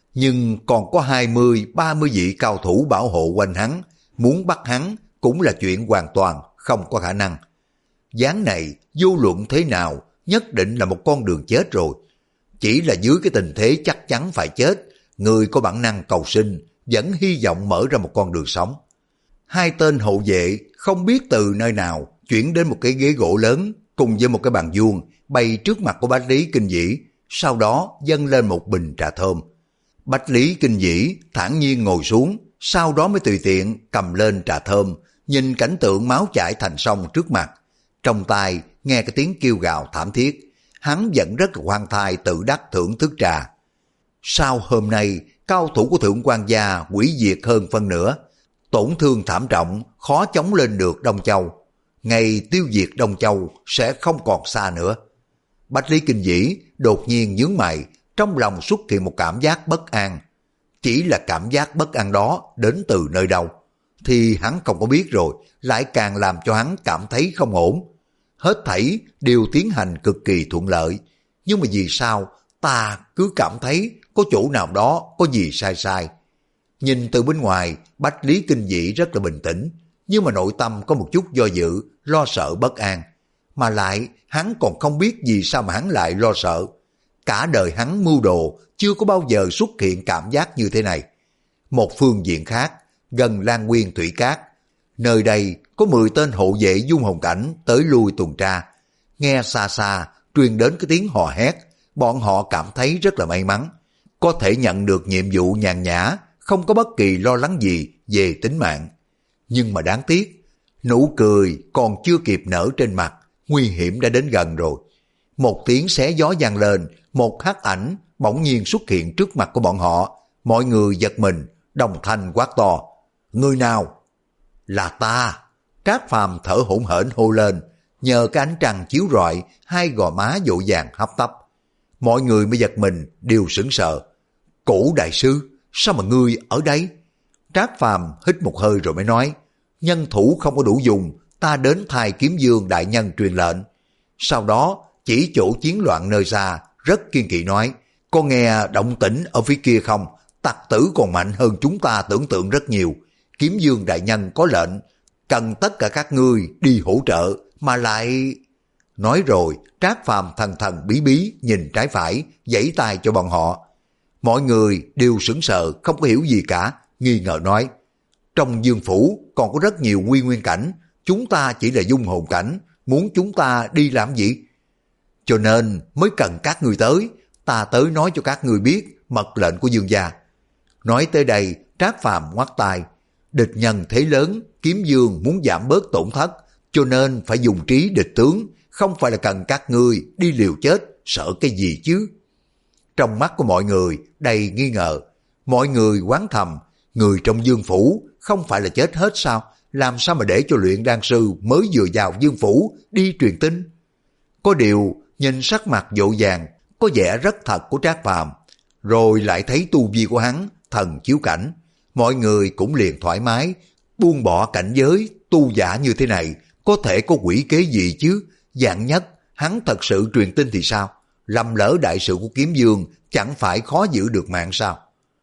Nhưng còn có hai mươi ba mươi vị cao thủ bảo hộ quanh hắn, muốn bắt hắn cũng là chuyện hoàn toàn không có khả năng. Gián này vô luận thế nào nhất định là một con đường chết rồi. Chỉ là dưới cái tình thế chắc chắn phải chết, người có bản năng cầu sinh vẫn hy vọng mở ra một con đường sống. Hai tên hộ vệ không biết từ nơi nào chuyển đến một cái ghế gỗ lớn cùng với một cái bàn vuông bày trước mặt của Bách Lý Kinh Vĩ, sau đó dâng lên một bình trà thơm. Bách Lý Kinh Vĩ thản nhiên ngồi xuống, sau đó mới tùy tiện cầm lên trà thơm, nhìn cảnh tượng máu chảy thành sông trước mặt. Trong tai nghe cái tiếng kêu gào thảm thiết, hắn vẫn rất là hoan thai tự đắc thưởng thức trà. Sau hôm nay, cao thủ của Thượng Quan gia hủy diệt hơn phân nửa, tổn thương thảm trọng, khó chống lên được Đông Châu. Ngày tiêu diệt Đông Châu sẽ không còn xa nữa. Bách Lý Kinh Vĩ đột nhiên nhướng mày, trong lòng xuất hiện một cảm giác bất an. Chỉ là cảm giác bất an đó đến từ nơi đâu thì hắn không có biết rồi, lại càng làm cho hắn cảm thấy không ổn. Hết thảy đều tiến hành cực kỳ thuận lợi, nhưng mà vì sao ta cứ cảm thấy có chỗ nào đó có gì sai sai. Nhìn từ bên ngoài, Bách Lý Kinh Vĩ rất là bình tĩnh, nhưng mà nội tâm có một chút do dự, lo sợ bất an. Mà lại hắn còn không biết vì sao mà hắn lại lo sợ. Cả đời hắn mưu đồ chưa có bao giờ xuất hiện cảm giác như thế này. Một phương diện khác, gần Lan Nguyên Thủy Cát, nơi đây có mười tên hộ vệ Dung Hồn Cảnh tới lui tuần tra. Nghe xa xa truyền đến cái tiếng hò hét, bọn họ cảm thấy rất là may mắn, có thể nhận được nhiệm vụ nhàn nhã, không có bất kỳ lo lắng gì về tính mạng. Nhưng mà đáng tiếc, nụ cười còn chưa kịp nở trên mặt, nguy hiểm đã đến gần rồi. Một tiếng xé gió vang lên, một hắc ảnh bỗng nhiên xuất hiện trước mặt của bọn họ. Mọi người giật mình, đồng thanh quát to: người nào? Là ta! Trác Phàm thở hổn hển hô lên, nhờ cái ánh trăng chiếu rọi, hai gò má dội vàng hấp tấp. Mọi người mới giật mình, đều sững sờ. Cổ đại sư, sao mà ngươi ở đây? Trác Phàm hít một hơi rồi mới nói: nhân thủ không có đủ dùng, ta đến thay Kiếm Dương đại nhân truyền lệnh. Sau đó chỉ chỗ chiến loạn nơi xa, rất kiên kỵ nói: có nghe động tĩnh ở phía kia không? Tặc tử còn mạnh hơn chúng ta tưởng tượng rất nhiều. Kiếm Dương đại nhân có lệnh, cần tất cả các ngươi đi hỗ trợ, mà lại... Nói rồi, Trác Phàm thần thần bí bí nhìn trái phải, giãy tay cho bọn họ. Mọi người đều sững sờ, không có hiểu gì cả, nghi ngờ nói: trong Dương phủ còn có rất nhiều quy nguyên cảnh, chúng ta chỉ là dung hồn cảnh, muốn chúng ta đi làm gì? Cho nên mới cần các ngươi tới, ta tới nói cho các ngươi biết mật lệnh của Dương gia. Nói tới đây, Trác Phàm ngoắt tay: địch nhân thế lớn, Kiếm Dương muốn giảm bớt tổn thất, cho nên phải dùng trí địch tướng, không phải là cần các ngươi đi liều chết, sợ cái gì chứ? Trong mắt của mọi người đầy nghi ngờ, mọi người oán thầm, người trong Dương phủ không phải là chết hết sao? Làm sao mà để cho luyện đan sư mới vừa vào Dương phủ đi truyền tin? Có điều nhìn sắc mặt dội vàng, có vẻ rất thật của Trác Phàm, rồi lại thấy tu vi của hắn thần chiếu cảnh, mọi người cũng liền thoải mái, buông bỏ cảnh giới tu giả như thế này, có thể có quỷ kế gì chứ? Vạn nhất hắn thật sự truyền tin thì sao? Lầm lỡ đại sự của Kiếm Dương chẳng phải khó giữ được mạng sao?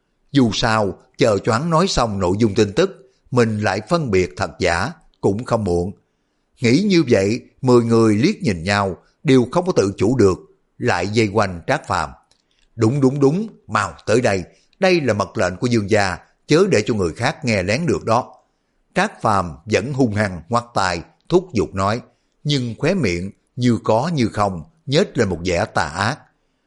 Dù sao, chờ cho hắn nói xong nội dung tin tức, mình lại phân biệt thật giả cũng không muộn. Nghĩ như vậy, mười người liếc nhìn nhau, đều không có tự chủ được, lại dây quanh Trác Phàm. Đúng đúng đúng, mau tới đây, đây là mật lệnh của Dương gia, chớ để cho người khác nghe lén được đó. Trác Phàm vẫn hung hăng ngoắt tay, thúc giục nói, nhưng khóe miệng như có như không, nhếch lên một vẻ tà ác.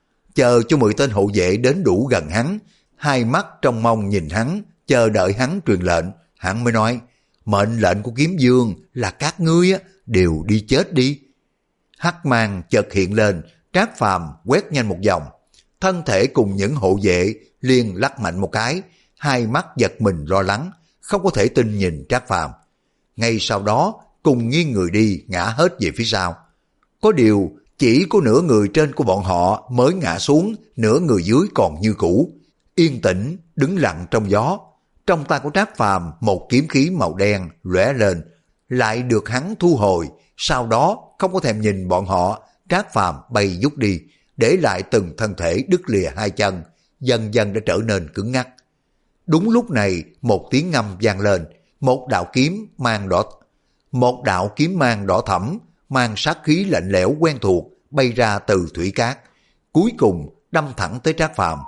Chờ cho mười tên hộ vệ đến đủ gần hắn, hai mắt trong mong nhìn hắn, chờ đợi hắn truyền lệnh, hắn mới nói, mệnh lệnh của Kiếm Dương là các ngươi đều đi chết đi. Hắc mang chợt hiện lên, Trác Phàm quét nhanh một vòng, thân thể cùng những hộ vệ liền lắc mạnh một cái, hai mắt giật mình lo lắng, không có thể tin nhìn Trác Phàm. Ngay sau đó cùng nghiêng người đi, ngã hết về phía sau. Có điều chỉ có nửa người trên của bọn họ mới ngã xuống, nửa người dưới còn như cũ, yên tĩnh đứng lặng trong gió. Trong tay của Trác Phàm một kiếm khí màu đen lóe lên, lại được hắn thu hồi, sau đó không có thèm nhìn bọn họ, Trác Phàm bay vút đi, để lại từng thân thể đứt lìa hai chân, dần dần đã trở nên cứng ngắc. Đúng lúc này, một tiếng ngâm vang lên, một đạo kiếm mang đỏ một đạo kiếm mang đỏ thẫm, mang sát khí lạnh lẽo quen thuộc bay ra từ thủy cát, cuối cùng đâm thẳng tới Trác Phàm.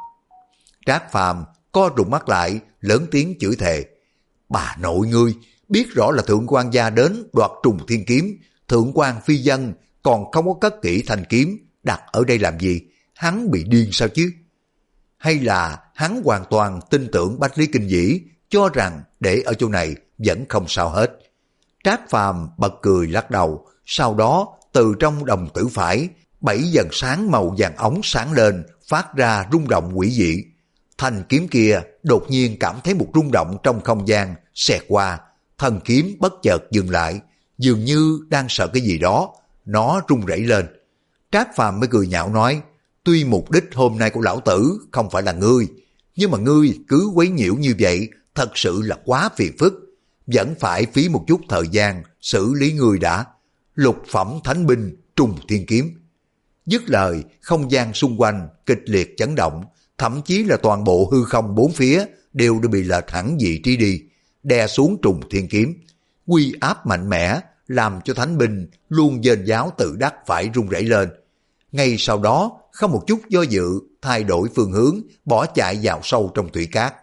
Trác Phàm co rụt mắt lại, lớn tiếng chửi thề: "Bà nội ngươi, biết rõ là thượng quan gia đến đoạt Trùng Thiên Kiếm, thượng quan phi dân còn không có cất kỹ thanh kiếm, đặt ở đây làm gì? Hắn bị điên sao chứ? Hay là hắn hoàn toàn tin tưởng Bách Lý Kinh Vĩ, cho rằng để ở chỗ này vẫn không sao hết?" Trác Phàm bật cười lắc đầu, sau đó từ trong đồng tử phải, bảy dần sáng màu vàng ống sáng lên, phát ra rung động quỷ dị. Thanh kiếm kia đột nhiên cảm thấy một rung động trong không gian xẹt qua, thân kiếm bất chợt dừng lại, dường như đang sợ cái gì đó, nó rung rẩy lên. Trác Phàm mới cười nhạo nói: "Tuy mục đích hôm nay của lão tử không phải là ngươi, nhưng mà ngươi cứ quấy nhiễu như vậy thật sự là quá phiền phức, vẫn phải phí một chút thời gian xử lý ngươi đã. Lục phẩm thánh binh Trùng Thiên Kiếm." Dứt lời, không gian xung quanh kịch liệt chấn động, thậm chí là toàn bộ hư không bốn phía đều đã bị lệch hẳn vị trí đi, đè xuống Trùng Thiên Kiếm. Uy áp mạnh mẽ làm cho thánh binh luôn dên giáo tự đắc phải rung rẩy lên. Ngay sau đó, không một chút do dự, thay đổi phương hướng, bỏ chạy vào sâu trong thủy cát.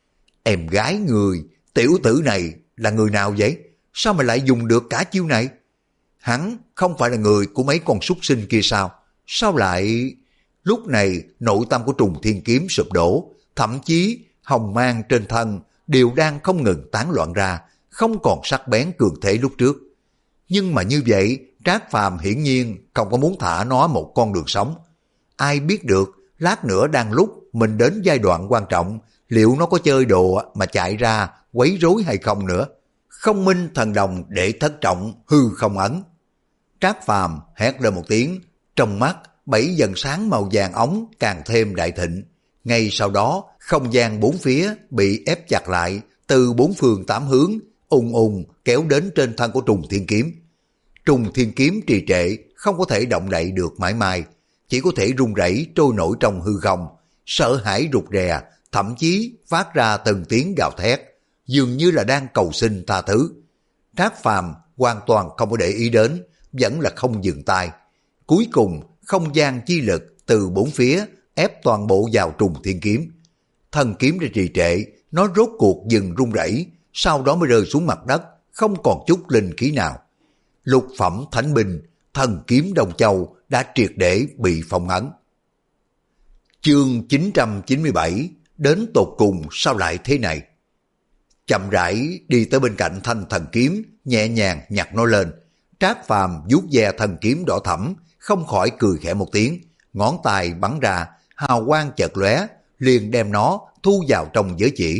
"Em gái người, tiểu tử này là người nào vậy? Sao mà lại dùng được cả chiêu này? Hắn không phải là người của mấy con súc sinh kia sao? Sao lại..." Lúc này nội tâm của Trùng Thiên Kiếm sụp đổ, thậm chí hồng mang trên thân đều đang không ngừng tán loạn ra, không còn sắc bén cường thế lúc trước. Nhưng mà như vậy, Trác Phàm hiển nhiên không có muốn thả nó một con đường sống. Ai biết được, lát nữa đang lúc mình đến giai đoạn quan trọng, liệu nó có chơi đồ mà chạy ra quấy rối hay không nữa. Không minh thần đồng để thất trọng hư không ấn. Trác Phàm hét lên một tiếng, trong mắt bảy dần sáng màu vàng ống càng thêm đại thịnh. Ngay sau đó, không gian bốn phía bị ép chặt lại, từ bốn phương tám hướng, ùng ùng kéo đến trên thân của Trùng Thiên Kiếm. Trùng Thiên Kiếm trì trệ, không có thể động đậy được mãi mãi, chỉ có thể rung rẩy trôi nổi trong hư không, sợ hãi rụt rè, thậm chí phát ra từng tiếng gào thét, dường như là đang cầu xin tha thứ. Trác Phàm hoàn toàn không có để ý đến, vẫn là không dừng tay. Cuối cùng, không gian chi lực từ bốn phía ép toàn bộ vào Trùng Thiên Kiếm. Thân kiếm đã trì trệ, nó rốt cuộc dừng rung rẩy, sau đó mới rơi xuống mặt đất, không còn chút linh khí nào. Lục phẩm thánh binh, thần kiếm Đông Châu đã triệt để bị phong ấn. Chương chín trăm chín mươi bảy, đến tột cùng sao lại thế này? Chậm rãi đi tới bên cạnh thanh thần kiếm, nhẹ nhàng nhặt nó lên. Trác Phàm vuốt ve thần kiếm đỏ thẫm, không khỏi cười khẽ một tiếng, ngón tay bắn ra, hào quang chợt lóe, liền đem nó thu vào trong giới chỉ.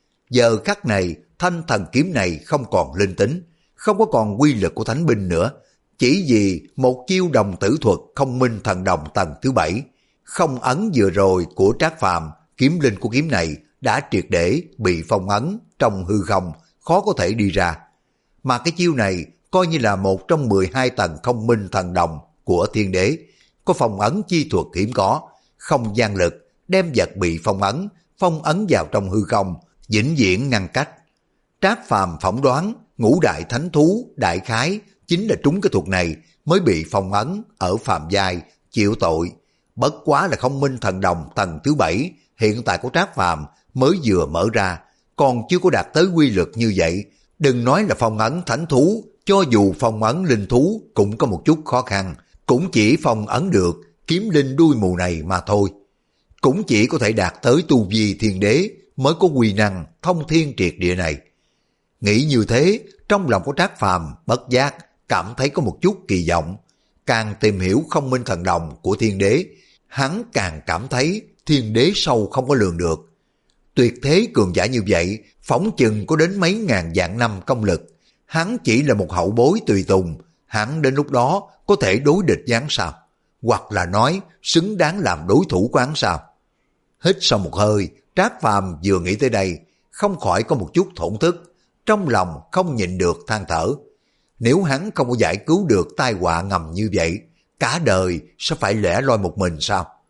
Giờ khắc này, thanh thần kiếm này không còn linh tính, không có còn quy lực của thánh binh nữa, chỉ vì một chiêu đồng tử thuật không minh thần đồng tầng thứ bảy. Không ấn vừa rồi của Trác Phàm, kiếm linh của kiếm này đã triệt để bị phong ấn trong hư không, khó có thể đi ra. Mà cái chiêu này coi như là một trong mười hai tầng không minh thần đồng của thiên đế, có phong ấn chi thuật hiếm có, không gian lực đem vật bị phong ấn, phong ấn vào trong hư không, vĩnh viễn ngăn cách. Trác Phàm phỏng đoán ngũ đại thánh thú đại khái chính là trúng cái thuật này mới bị phong ấn ở phàm giai chịu tội. Bất quá là không minh thần đồng tầng thứ bảy hiện tại của Trác Phàm mới vừa mở ra, còn chưa có đạt tới quy lực như vậy. Đừng nói là phong ấn thánh thú, cho dù phong ấn linh thú cũng có một chút khó khăn, cũng chỉ phong ấn được kiếm linh đuôi mù này mà thôi. Cũng chỉ có thể đạt tới tu vi thiên đế mới có quy năng thông thiên triệt địa này. Nghĩ như thế, trong lòng của Trác Phàm bất giác cảm thấy có một chút kỳ vọng. Càng tìm hiểu không minh thần đồng của thiên đế, hắn càng cảm thấy thiên đế sâu không có lường được. Tuyệt thế cường giả như vậy, phỏng chừng có đến mấy ngàn vạn năm công lực. Hắn chỉ là một hậu bối tùy tùng, hắn đến lúc đó có thể đối địch với hắn sao? Hoặc là nói xứng đáng làm đối thủ của hắn sao? Hít sau một hơi, Trác Phàm vừa nghĩ tới đây, không khỏi có một chút thổn thức, trong lòng không nhịn được than thở. Nếu hắn không có giải cứu được tai họa ngầm như vậy, cả đời sẽ phải lẻ loi một mình sao?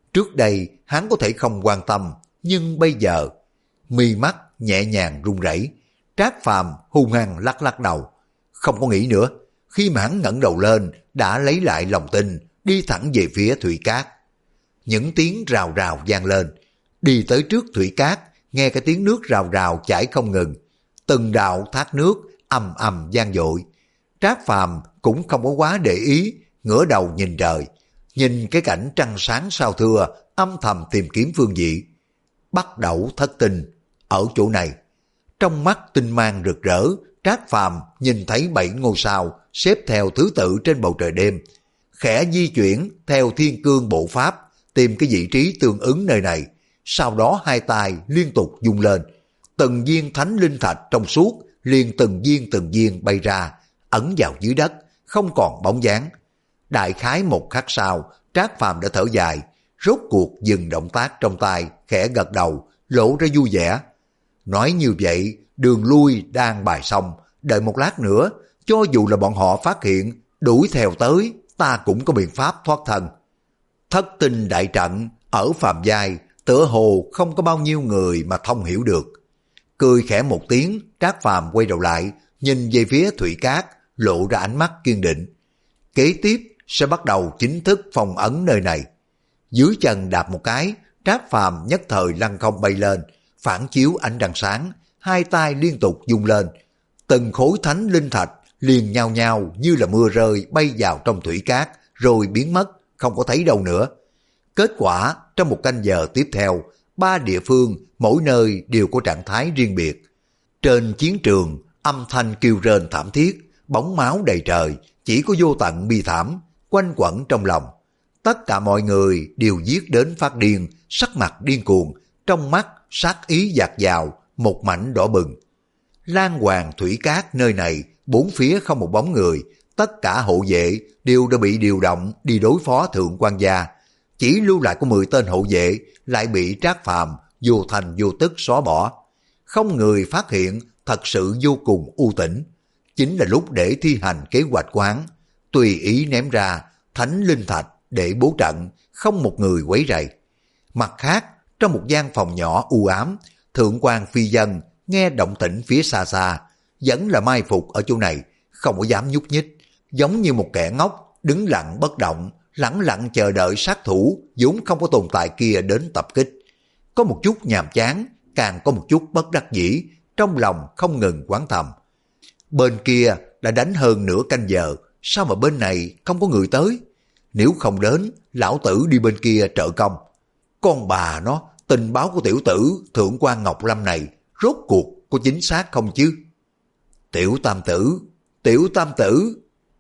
Trước đây hắn có thể không quan tâm, nhưng bây giờ mi mắt nhẹ nhàng run rẩy. Trác Phàm hung hăng lắc lắc đầu, không có nghĩ nữa. Khi mà hắn ngẩng đầu lên, đã lấy lại lòng tin, đi thẳng về phía Thủy Cát. Những tiếng rào rào vang lên, đi tới trước Thủy Cát, nghe cái tiếng nước rào rào chảy không ngừng, từng đạo thác nước ầm ầm vang dội. Trác Phàm cũng không có quá để ý, ngửa đầu nhìn trời, nhìn cái cảnh trăng sáng sao thưa, âm thầm tìm kiếm phương vị. Bắt đầu thất tinh ở chỗ này. Trong mắt tinh mang rực rỡ, Trác Phàm nhìn thấy bảy ngôi sao xếp theo thứ tự trên bầu trời đêm, khẽ di chuyển theo thiên cương bộ pháp, tìm cái vị trí tương ứng nơi này. Sau đó hai tay liên tục vung lên, từng viên thánh linh thạch trong suốt liền từng viên từng viên bay ra, ẩn vào dưới đất, không còn bóng dáng. Đại khái một khắc sau, Trác Phàm đã thở dài, rốt cuộc dừng động tác trong tay, khẽ gật đầu, lộ ra vui vẻ. Nói như vậy, đường lui đang bài xong, đợi một lát nữa, cho dù là bọn họ phát hiện, đuổi theo tới, ta cũng có biện pháp thoát thân. Thất tinh đại trận, ở phàm giai, tựa hồ không có bao nhiêu người mà thông hiểu được. Cười khẽ một tiếng, Trác Phàm quay đầu lại, nhìn về phía Thủy Cát, lộ ra ánh mắt kiên định. Kế tiếp sẽ bắt đầu chính thức phong ấn nơi này. Dưới chân đạp một cái, Trác Phàm nhất thời lăn không bay lên, phản chiếu ánh trăng sáng, hai tay liên tục vung lên, từng khối thánh linh thạch liền nhao nhao như là mưa rơi bay vào trong Thủy Cát, rồi biến mất, không có thấy đâu nữa. Kết quả, trong một canh giờ tiếp theo, ba địa phương, mỗi nơi đều có trạng thái riêng biệt. Trên chiến trường, âm thanh kêu rên thảm thiết, bóng máu đầy trời, chỉ có vô tận bi thảm, quanh quẩn trong lòng. Tất cả mọi người đều giết đến phát điên, sắc mặt điên cuồng, trong mắt sát ý dạt dào, một mảnh đỏ bừng. Lan Hoàng Thủy Cát nơi này, bốn phía không một bóng người, tất cả hộ vệ đều đã bị điều động đi đối phó Thượng Quan gia. Chỉ lưu lại có mười tên hộ vệ lại bị Trác Phàm vô thành vô tức xóa bỏ. Không người phát hiện, thật sự vô cùng u tĩnh. Chính là lúc để thi hành kế hoạch của hắn, tùy ý ném ra thánh linh thạch để bố trận, không một người quấy rầy. Mặt khác, trong một gian phòng nhỏ u ám, Thượng quan phi dân nghe động tĩnh phía xa xa, vẫn là mai phục ở chỗ này, không có dám nhúc nhích, giống như một kẻ ngốc đứng lặng bất động, lẳng lặng chờ đợi sát thủ vốn không có tồn tại kia đến tập kích. Có một chút nhàm chán, càng có một chút bất đắc dĩ, trong lòng không ngừng quán thầm. Bên kia đã đánh hơn nửa canh giờ, sao mà bên này không có người tới? Nếu không đến, lão tử đi bên kia trợ công. Con bà nó, tình báo của tiểu tử Thượng quan Ngọc Lâm này rốt cuộc có chính xác không chứ? Tiểu tam tử, tiểu tam tử.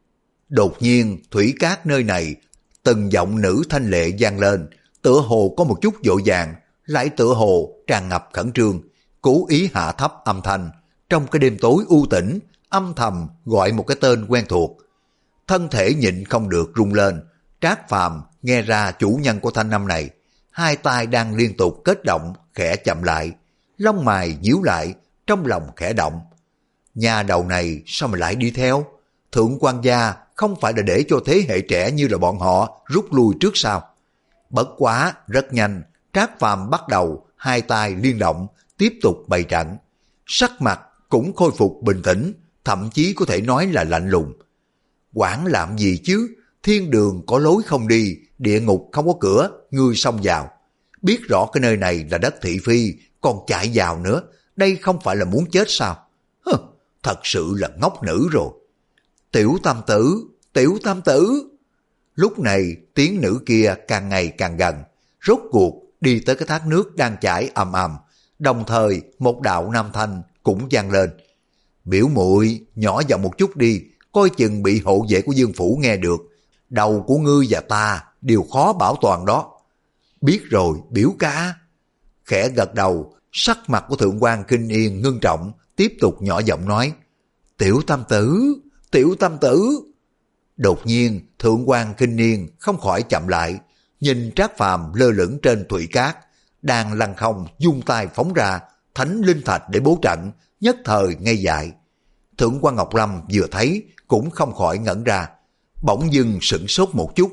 Đột nhiên Thủy Cát nơi này, từng giọng nữ thanh lệ vang lên, tựa hồ có một chút vội vàng, lại tựa hồ tràn ngập khẩn trương, cố ý hạ thấp âm thanh, trong cái đêm tối u tĩnh, âm thầm gọi một cái tên quen thuộc. Thân thể nhịn không được rung lên. Trác Phàm nghe ra chủ nhân của thanh âm này, hai tay đang liên tục kết động, khẽ chậm lại, lông mày nhíu lại, trong lòng khẽ động. Nhà đầu này sao mà lại đi theo? Thượng quan gia không phải là để cho thế hệ trẻ như là bọn họ rút lui trước sao? Bất quá, rất nhanh, Trác Phàm bắt đầu hai tay liên động, tiếp tục bày trận. Sắc mặt cũng khôi phục bình tĩnh, thậm chí có thể nói là lạnh lùng. Quản làm gì chứ? Thiên đường có lối không đi, địa ngục không có cửa, ngươi xông vào. Biết rõ cái nơi này là đất thị phi, còn chạy vào nữa, đây không phải là muốn chết sao? Hừ, thật sự là ngốc nữ rồi. Tiểu tam tử, tiểu tam tử. Lúc này tiếng nữ kia càng ngày càng gần, rốt cuộc đi tới cái thác nước đang chảy ầm ầm, đồng thời một đạo nam thanh cũng vang lên. Biểu muội nhỏ giọng một chút đi, coi chừng bị hộ vệ của Dương phủ nghe được, đầu của ngươi và ta đều khó bảo toàn đó. Biết rồi biểu ca. Khẽ gật đầu, sắc mặt của Thượng quan Kinh Yên ngưng trọng, tiếp tục nhỏ giọng nói, tiểu tam tử, tiểu tam tử. Đột nhiên Thượng quan Kinh Yên không khỏi chậm lại, nhìn Trác Phàm lơ lửng trên Thủy Cát, đang lăn không dung tay phóng ra thánh linh thạch để bố trận, nhất thời ngây dại. Thượng quan Ngọc Lâm vừa thấy cũng không khỏi ngẩn ra, bỗng dưng sửng sốt một chút,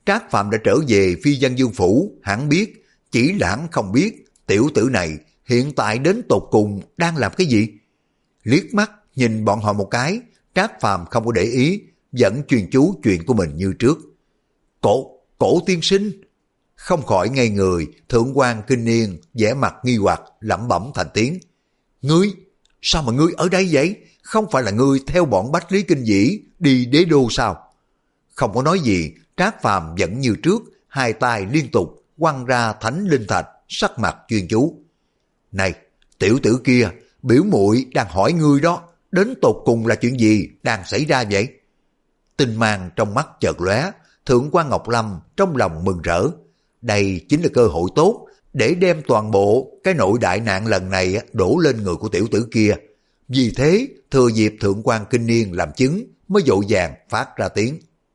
Trác Phàm đã trở về Phi Vân Dương Phủ, hắn biết, chỉ là hắn không biết tiểu tử này hiện tại đến tột cùng đang làm cái gì. Liếc mắt nhìn bọn họ một cái, Trác Phàm không có để ý, vẫn chuyên chú chuyện của mình như trước. Cổ, cổ tiên sinh. Không khỏi ngây người, Thượng quan Kinh Niên vẻ mặt nghi hoặc lẩm bẩm thành tiếng. Ngươi, sao mà ngươi ở đây vậy? Không phải là ngươi theo bọn Bách Lý Kinh Dĩ đi đế đô sao? Không có nói gì, Trác Phàm vẫn như trước, hai tay liên tục quăng ra thánh linh thạch, sắc mặt chuyên chú. Này, tiểu tử kia, biểu muội đang hỏi ngươi đó, đến tột cùng là chuyện gì đang xảy ra vậy? Tinh mang trong mắt chợt lóe, Thượng quan Ngọc Lâm trong lòng mừng rỡ. Đây chính là cơ hội tốt để đem toàn bộ cái nội đại nạn lần này đổ lên người của tiểu tử kia. Vì thế, thừa dịp Thượng quan Kinh Niên làm chứng mới vội vàng phát ra tiếng.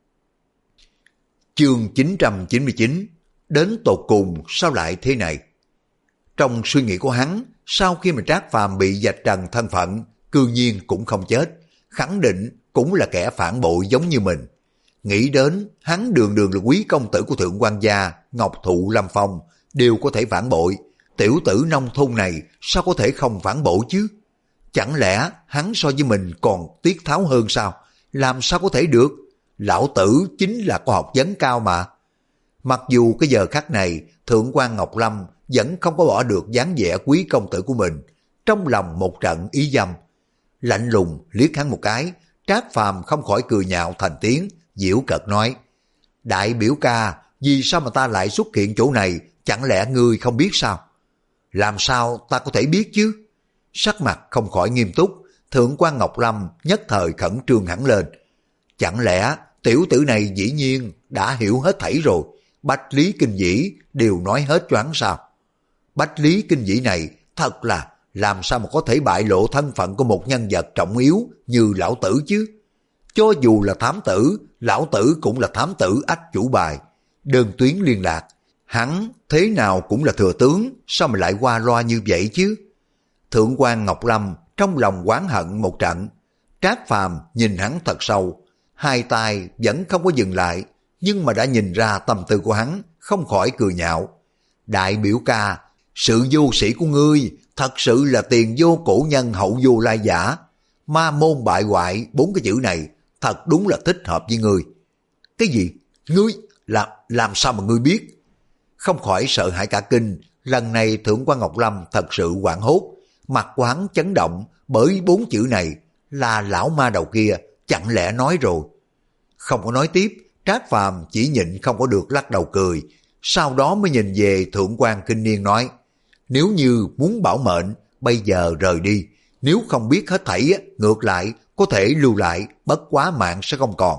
Chương chín trăm chín mươi chín, đến tột cùng sao lại thế này? Trong suy nghĩ của hắn, sau khi mà Trác Phàm bị vạch trần thân phận, cư nhiên cũng không chết, khẳng định cũng là kẻ phản bội giống như mình. Nghĩ đến hắn đường đường là quý công tử của Thượng quan gia, Ngọc Thụ Lâm Phong, đều có thể phản bội. Tiểu tử nông thôn này sao có thể không phản bội chứ? Chẳng lẽ hắn so với mình còn tiết tháo hơn sao? Làm sao có thể được? Lão tử chính là có học vấn cao mà. Mặc dù cái giờ khắc này, Thượng quan Ngọc Lâm vẫn không có bỏ được dáng vẻ quý công tử của mình, trong lòng một trận ý dâm. Lạnh lùng liếc hắn một cái, Trác Phàm không khỏi cười nhạo thành tiếng, giễu cợt nói. Đại biểu ca, vì sao mà ta lại xuất hiện chỗ này, chẳng lẽ ngươi không biết sao? Làm sao ta có thể biết chứ? Sắc mặt không khỏi nghiêm túc, Thượng quan Ngọc Lâm nhất thời khẩn trương hẳn lên. Chẳng lẽ tiểu tử này dĩ nhiên đã hiểu hết thảy rồi, Bách Lý Kinh Dĩ đều nói hết cho hắn sao? Bách Lý Kinh Dĩ này thật là làm sao mà có thể bại lộ thân phận của một nhân vật trọng yếu như lão tử chứ? Cho dù là thám tử, lão tử cũng là thám tử ách chủ bài, đơn tuyến liên lạc. Hắn thế nào cũng là thừa tướng, sao mà lại qua loa như vậy chứ? Thượng quan Ngọc Lâm trong lòng oán hận một trận. Trác Phàm nhìn hắn thật sâu, hai tay vẫn không có dừng lại, nhưng mà đã nhìn ra tâm tư của hắn, không khỏi cười nhạo. Đại biểu ca, sự vô sĩ của ngươi thật sự là tiền vô cổ nhân hậu vô lai giả. Ma môn bại hoại, bốn cái chữ này thật đúng là thích hợp với ngươi. Cái gì? Ngươi? Làm, làm sao mà ngươi biết? Không khỏi sợ hãi cả kinh, lần này Thượng quan Ngọc Lâm thật sự hoảng hốt, mặt của hắn chấn động bởi bốn chữ này là lão ma đầu kia, chẳng lẽ nói rồi. Không có nói tiếp, Trác Phàm chỉ nhịn không có được lắc đầu cười, sau đó mới nhìn về Thượng quan Kinh Niên nói, nếu như muốn bảo mệnh, bây giờ rời đi, nếu không biết hết thảy, ngược lại có thể lưu lại, bất quá mạng sẽ không còn.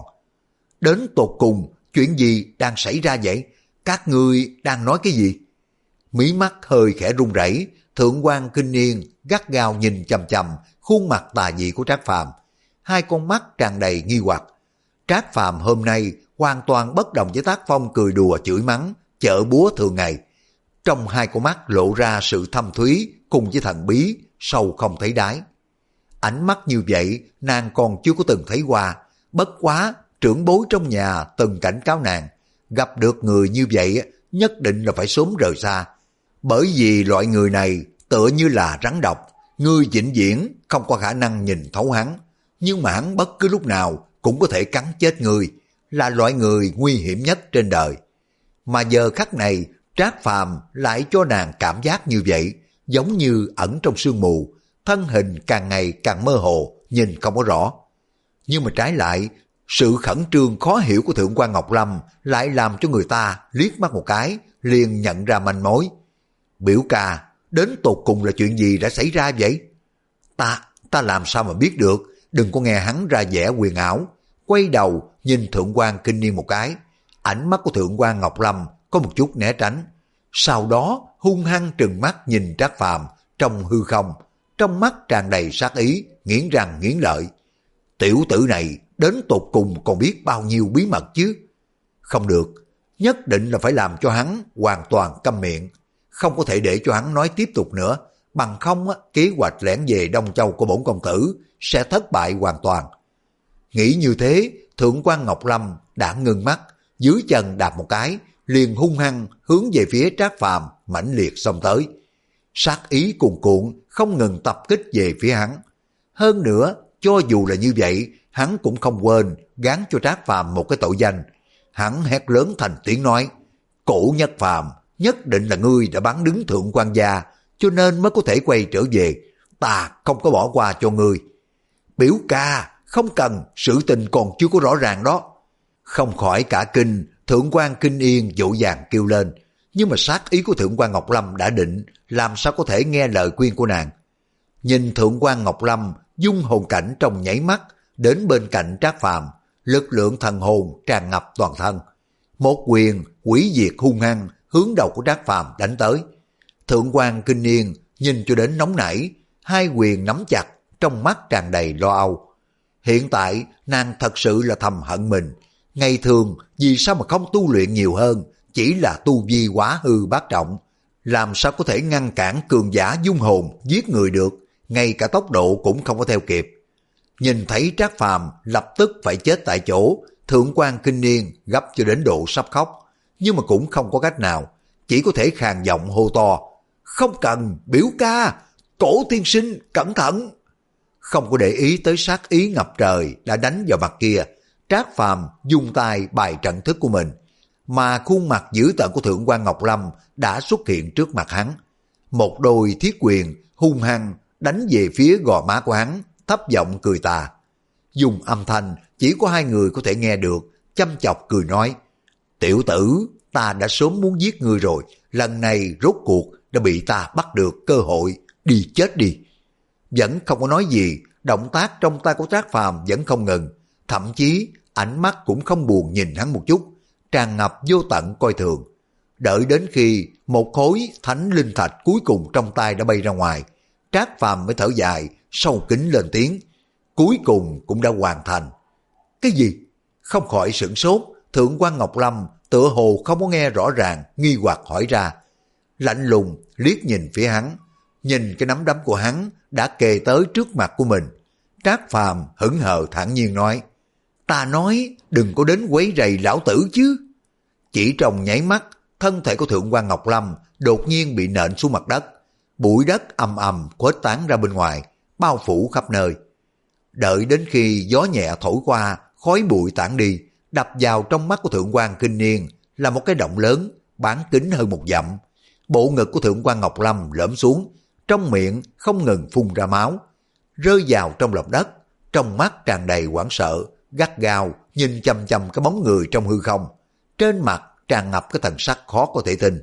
Đến tột cùng, chuyện gì đang xảy ra vậy? Các ngươi đang nói cái gì? Mí mắt hơi khẽ run rẩy, Thượng quan Kinh Niên gắt gao nhìn chằm chằm khuôn mặt tà dị của Trác Phàm, hai con mắt tràn đầy nghi hoặc. Trác Phàm hôm nay hoàn toàn bất đồng với tác phong cười đùa chửi mắng, chợ búa thường ngày. Trong hai con mắt lộ ra sự thâm thúy cùng với thần bí, sâu không thấy đáy. Ánh mắt như vậy nàng còn chưa có từng thấy qua, bất quá trưởng bối trong nhà từng cảnh cáo nàng, gặp được người như vậy nhất định là phải sớm rời xa. Bởi vì loại người này tựa như là rắn độc, ngươi vĩnh viễn không có khả năng nhìn thấu hắn, nhưng mà hắn bất cứ lúc nào cũng có thể cắn chết người, là loại người nguy hiểm nhất trên đời. Mà giờ khắc này, Trác Phàm lại cho nàng cảm giác như vậy, giống như ẩn trong sương mù, thân hình càng ngày càng mơ hồ, nhìn không có rõ. Nhưng mà trái lại, sự khẩn trương khó hiểu của Thượng quan Ngọc Lâm lại làm cho người ta liếc mắt một cái, liền nhận ra manh mối. Biểu ca, đến tột cùng là chuyện gì đã xảy ra vậy? Ta, ta làm sao mà biết được, đừng có nghe hắn ra vẻ quyền ảo. Quay đầu nhìn Thượng quan Kinh Niên một cái, ánh mắt của Thượng quan Ngọc Lâm có một chút né tránh, sau đó hung hăng trừng mắt nhìn Trác Phàm trong hư không, trong mắt tràn đầy sát ý, nghiến răng nghiến lợi. Tiểu tử này đến tột cùng còn biết bao nhiêu bí mật chứ? Không được, nhất định là phải làm cho hắn hoàn toàn câm miệng, không có thể để cho hắn nói tiếp tục nữa, bằng không kế hoạch lẻn về Đông Châu của bổn công tử sẽ thất bại hoàn toàn. Nghĩ như thế, Thượng quan Ngọc Lâm đã ngưng mắt, dưới chân đạp một cái, liền hung hăng hướng về phía Trác Phàm mãnh liệt xông tới. Sát ý cuồn cuộn không ngừng tập kích về phía hắn. Hơn nữa, cho dù là như vậy, hắn cũng không quên gán cho Trác Phàm một cái tội danh. Hắn hét lớn thành tiếng nói, Cổ Nhất Phàm, nhất định là ngươi đã bắn đứng thượng quan gia, cho nên mới có thể quay trở về. Ta không có bỏ qua cho ngươi. Biểu ca, không cần, sự tình còn chưa có rõ ràng đó. Không khỏi cả kinh, thượng quan Kinh Yên dỗ dàng kêu lên. Nhưng mà sát ý của thượng quan Ngọc Lâm đã định, làm sao có thể nghe lời khuyên của nàng. Nhìn thượng quan Ngọc Lâm dung hồn cảnh trong nháy mắt đến bên cạnh Trác Phàm, lực lượng thần hồn tràn ngập toàn thân. Một quyền hủy diệt hung hăng hướng đầu của Trác Phàm đánh tới. Thượng quan Kinh Yên nhìn cho đến nóng nảy, hai quyền nắm chặt, trong mắt tràn đầy lo âu. Hiện tại nàng thật sự là thầm hận mình. Ngày thường vì sao mà không tu luyện nhiều hơn, chỉ là tu vi quá hư bát trọng. Làm sao có thể ngăn cản cường giả dung hồn giết người được, ngay cả tốc độ cũng không có theo kịp. Nhìn thấy Trác Phàm lập tức phải chết tại chỗ, thượng quan Kinh Niên gấp cho đến độ sắp khóc, nhưng mà cũng không có cách nào, chỉ có thể khàn giọng hô to, không cần, biểu ca, Cổ tiên sinh, cẩn thận. Không có để ý tới sát ý ngập trời đã đánh vào mặt kia, Trác Phàm dùng tay bài trận thức của mình, mà khuôn mặt dữ tợn của thượng quan Ngọc Lâm đã xuất hiện trước mặt hắn. Một đôi thiết quyền hung hăng đánh về phía gò má của hắn, thấp giọng cười tà. Dùng âm thanh chỉ có hai người có thể nghe được, chăm chọc cười nói, tiểu tử, ta đã sớm muốn giết ngươi rồi, lần này rốt cuộc đã bị ta bắt được cơ hội, đi chết đi. Vẫn không có nói gì, động tác trong tay của Trác Phàm vẫn không ngừng, thậm chí ánh mắt cũng không buồn nhìn hắn một chút, tràn ngập vô tận coi thường. Đợi đến khi một khối thánh linh thạch cuối cùng trong tay đã bay ra ngoài, Trác Phàm mới thở dài, sâu kín lên tiếng, cuối cùng cũng đã hoàn thành. Cái gì? Không khỏi sửng sốt, thượng quan Ngọc Lâm tựa hồ không có nghe rõ ràng, nghi hoặc hỏi ra. Lạnh lùng liếc nhìn phía hắn, nhìn cái nắm đấm của hắn đã kề tới trước mặt của mình. Trác Phàm hững hờ thản nhiên nói, ta nói đừng có đến quấy rầy lão tử chứ. Chỉ trong nháy mắt, thân thể của thượng quan Ngọc Lâm đột nhiên bị nện xuống mặt đất, bụi đất ầm ầm khuếch tán ra bên ngoài, bao phủ khắp nơi. Đợi đến khi gió nhẹ thổi qua, khói bụi tản đi, đập vào trong mắt của thượng quan Kinh Niên là một cái động lớn, bán kính hơn một dặm. Bộ ngực của thượng quan Ngọc Lâm lõm xuống, trong miệng không ngừng phun ra máu, rơi vào trong lòng đất, trong mắt tràn đầy hoảng sợ, gắt gao nhìn chăm chăm cái bóng người trong hư không, trên mặt tràn ngập cái thần sắc khó có thể tin.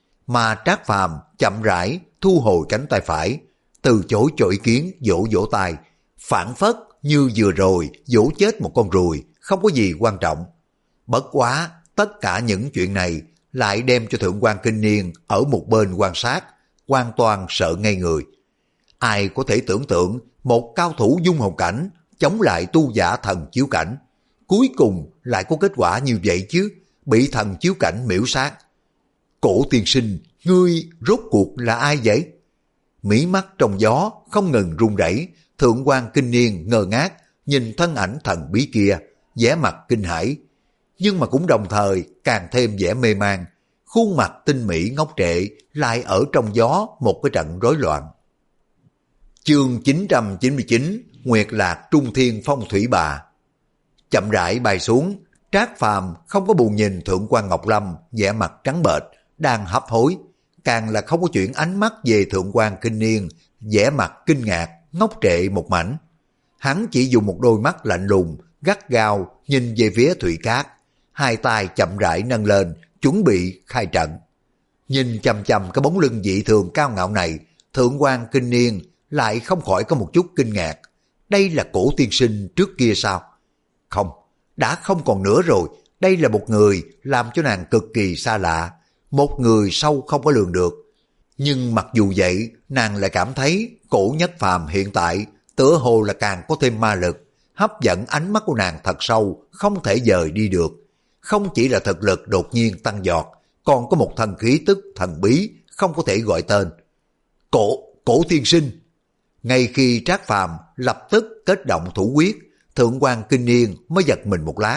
Mà Trác Phàm chậm rãi thu hồi cánh tay phải, từ chối cho ý kiến, vỗ vỗ tay, phản phất như vừa rồi vỗ chết một con ruồi, không có gì quan trọng. Bất quá tất cả những chuyện này lại đem cho thượng quan Kinh Niên ở một bên quan sát, hoàn toàn sợ ngây người. Ai có thể tưởng tượng một cao thủ dung hồn cảnh chống lại tu giả thần chiếu cảnh, cuối cùng lại có kết quả như vậy chứ, bị thần chiếu cảnh miễu sát. Cổ tiên sinh, ngươi rốt cuộc là ai vậy? Mí mắt trong gió không ngừng run rẩy, thượng quan Kinh Niên ngơ ngác nhìn thân ảnh thần bí kia, vẻ mặt kinh hãi, nhưng mà cũng đồng thời càng thêm vẻ mê man. Khuôn mặt tinh mỹ ngốc trệ lại ở trong gió một cái trận rối loạn. Chương chín trăm chín mươi chín, Nguyệt Lạc Trung Thiên Phong Thủy Bà. Chậm rãi bay xuống, Trác Phàm không có buồn nhìn thượng quan Ngọc Lâm vẻ mặt trắng bệch đang hấp hối, càng là không có chuyển ánh mắt về thượng quan Kinh Niên vẻ mặt kinh ngạc ngốc trệ một mảnh. Hắn chỉ dùng một đôi mắt lạnh lùng gắt gao nhìn về phía Thủy Cát, hai tay chậm rãi nâng lên chuẩn bị khai trận. Nhìn chằm chằm cái bóng lưng dị thường cao ngạo này, thượng quan Kinh Niên lại không khỏi có một chút kinh ngạc. Đây là Cổ tiên sinh trước kia sao? Không, đã không còn nữa rồi. Đây là một người làm cho nàng cực kỳ xa lạ, một người sâu không có lường được. Nhưng mặc dù vậy, nàng lại cảm thấy Cổ Nhất Phàm hiện tại tựa hồ là càng có thêm ma lực, hấp dẫn ánh mắt của nàng thật sâu, không thể dời đi được. Không chỉ là thực lực đột nhiên tăng giọt, còn có một thần khí tức thần bí không có thể gọi tên. Cổ, cổ tiên sinh. Ngay khi Trác Phàm lập tức kết động thủ quyết, thượng quan Kinh Niên mới giật mình một lát,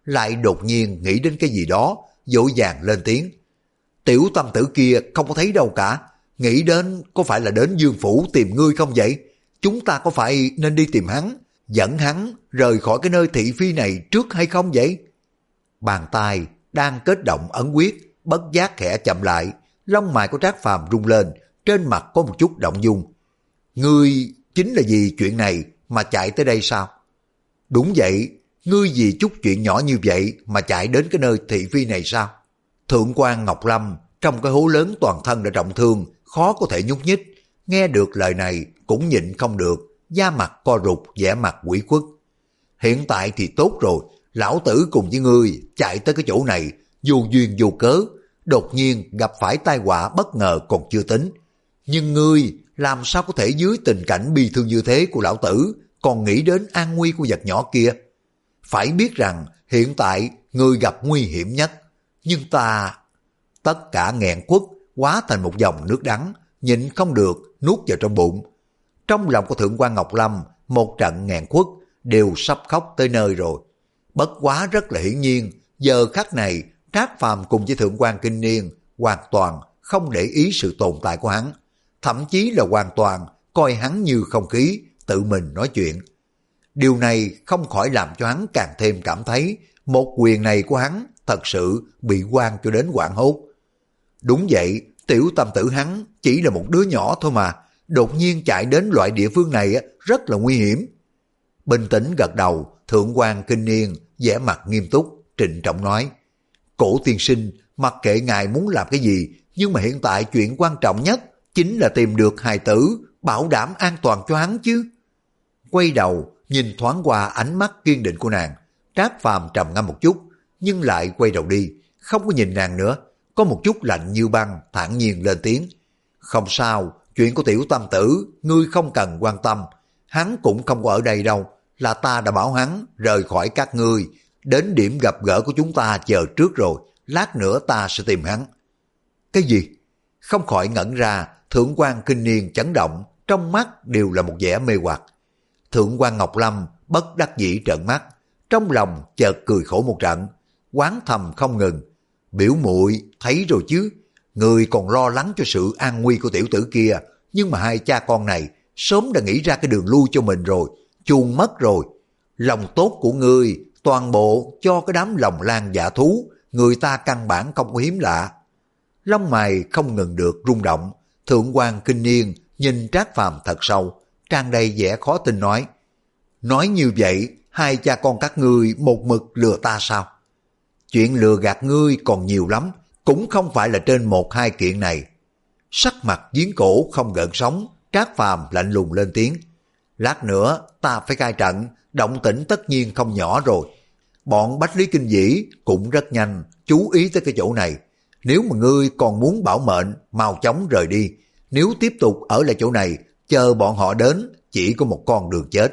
lại đột nhiên nghĩ đến cái gì đó, vội vàng lên tiếng. Tiểu tâm tử kia không có thấy đâu cả, nghĩ đến có phải là đến Dương Phủ tìm ngươi không vậy? Chúng ta có phải nên đi tìm hắn, dẫn hắn rời khỏi cái nơi thị phi này trước hay không vậy? Bàn tay đang kết động ấn quyết, bất giác khẽ chậm lại, lông mày của Trác Phàm rung lên, trên mặt có một chút động dung. Ngươi chính là vì chuyện này mà chạy tới đây sao? Đúng vậy, ngươi vì chút chuyện nhỏ như vậy mà chạy đến cái nơi thị phi này sao? Thượng quan Ngọc Lâm trong cái hố lớn toàn thân đã trọng thương, khó có thể nhúc nhích, nghe được lời này cũng nhịn không được, da mặt co rụt, vẻ mặt ủy khuất. Hiện tại thì tốt rồi, lão tử cùng với ngươi chạy tới cái chỗ này, vô duyên vô cớ, đột nhiên gặp phải tai họa bất ngờ còn chưa tính. Nhưng ngươi làm sao có thể dưới tình cảnh bi thương như thế của lão tử còn nghĩ đến an nguy của vật nhỏ kia? Phải biết rằng hiện tại ngươi gặp nguy hiểm nhất, nhưng ta... Tất cả nghẹn quất hóa thành một dòng nước đắng, nhịn không được nuốt vào trong bụng. Trong lòng của Thượng quan Ngọc Lâm một trận nghẹn quất đều sắp khóc tới nơi rồi. Bất quá rất là hiển nhiên, giờ khắc này Trác Phàm cùng với Thượng quan Kinh Niên hoàn toàn không để ý sự tồn tại của hắn, thậm chí là hoàn toàn coi hắn như không khí, tự mình nói chuyện. Điều này không khỏi làm cho hắn càng thêm cảm thấy một quyền này của hắn thật sự bị quan cho đến hoảng hốt. Đúng vậy, tiểu tâm tử hắn chỉ là một đứa nhỏ thôi mà, đột nhiên chạy đến loại địa phương này rất là nguy hiểm. Bình tĩnh gật đầu, Thượng quan Kinh Niên vẻ mặt nghiêm túc, trịnh trọng nói. Cổ tiên sinh, mặc kệ ngài muốn làm cái gì, nhưng mà hiện tại chuyện quan trọng nhất chính là tìm được hài tử, bảo đảm an toàn cho hắn chứ. Quay đầu, nhìn thoáng qua ánh mắt kiên định của nàng, Trác Phàm trầm ngâm một chút, nhưng lại quay đầu đi, không có nhìn nàng nữa, có một chút lạnh như băng, thản nhiên lên tiếng. Không sao, chuyện của tiểu tâm tử, ngươi không cần quan tâm, hắn cũng không có ở đây đâu, là ta đã bảo hắn rời khỏi các ngươi, đến điểm gặp gỡ của chúng ta chờ trước rồi, lát nữa ta sẽ tìm hắn. Cái gì? Không khỏi ngẩn ra, Thượng quan Kinh Niên chấn động, trong mắt đều là một vẻ mê hoặc. Thượng quan Ngọc Lâm bất đắc dĩ trợn mắt, trong lòng chợt cười khổ một trận, oán thầm không ngừng. Biểu muội thấy rồi chứ, người còn lo lắng cho sự an nguy của tiểu tử kia, nhưng mà hai cha con này sớm đã nghĩ ra cái đường lui cho mình rồi, chuồn mất rồi. Lòng tốt của ngươi toàn bộ cho cái đám lòng lan dạ thú, người ta căn bản không có hiếm lạ. Lông mày không ngừng được rung động, Thượng quan Kinh Niên nhìn Trác Phàm thật sâu, tràn đầy vẻ khó tin nói. Nói như vậy, hai cha con các ngươi một mực lừa ta sao? Chuyện lừa gạt ngươi còn nhiều lắm, cũng không phải là trên một hai kiện này. Sắc mặt giếng cổ không gợn sóng, Trác Phàm lạnh lùng lên tiếng. Lát nữa ta phải khai trận, động tĩnh tất nhiên không nhỏ rồi. Bọn Bách Lý Kinh Vĩ cũng rất nhanh chú ý tới cái chỗ này. Nếu mà ngươi còn muốn bảo mệnh, mau chóng rời đi. Nếu tiếp tục ở lại chỗ này, chờ bọn họ đến, chỉ có một con đường chết.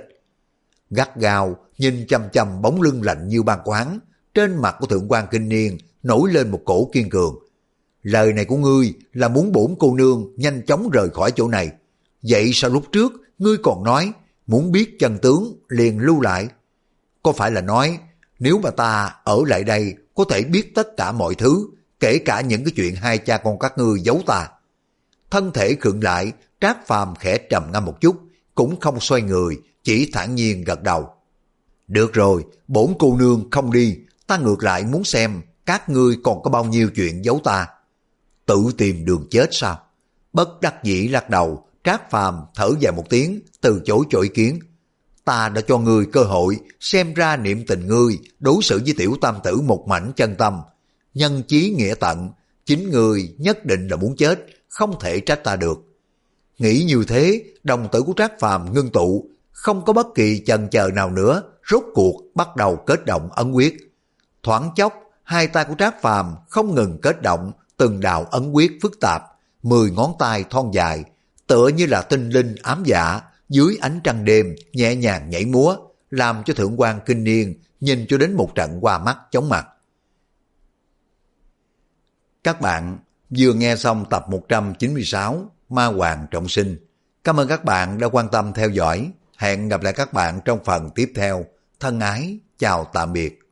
Gắt gao nhìn chăm chăm bóng lưng lạnh như băng quán, trên mặt của Thượng quan Kinh Niên nổi lên một cổ kiên cường. Lời này của ngươi là muốn bổn cô nương nhanh chóng rời khỏi chỗ này. Vậy sao lúc trước ngươi còn nói muốn biết chân tướng liền lưu lại? Có phải là nói nếu mà ta ở lại đây có thể biết tất cả mọi thứ, kể cả những cái chuyện hai cha con các ngươi giấu ta? Thân thể khựng lại, Trác Phàm khẽ trầm ngâm một chút, cũng không xoay người, chỉ thản nhiên gật đầu. Được rồi, bổn cô nương không đi, ta ngược lại muốn xem các ngươi còn có bao nhiêu chuyện giấu ta. Tự tìm đường chết sao? Bất đắc dĩ lắc đầu, Trác Phàm thở dài một tiếng, từ chối cho ý kiến. Ta đã cho ngươi cơ hội, xem ra niệm tình ngươi đối xử với tiểu tam tử một mảnh chân tâm. Nhân chí nghĩa tận, chính ngươi nhất định là muốn chết, không thể trách ta được. Nghĩ như thế, đồng tử của Trác Phàm ngưng tụ, không có bất kỳ chần chờ nào nữa, rốt cuộc bắt đầu kết động ấn quyết. Thoáng chốc, hai tay của Trác Phàm không ngừng kết động từng đạo ấn quyết phức tạp, mười ngón tay thon dài, tựa như là tinh linh ám dạ, dưới ánh trăng đêm nhẹ nhàng nhảy múa, làm cho Thượng quan Kinh Niên nhìn cho đến một trận qua mắt chóng mặt. Các bạn vừa nghe xong tập một trăm chín mươi sáu Ma Hoàng Trọng Sinh. Cảm ơn các bạn đã quan tâm theo dõi. Hẹn gặp lại các bạn trong phần tiếp theo. Thân ái, chào tạm biệt.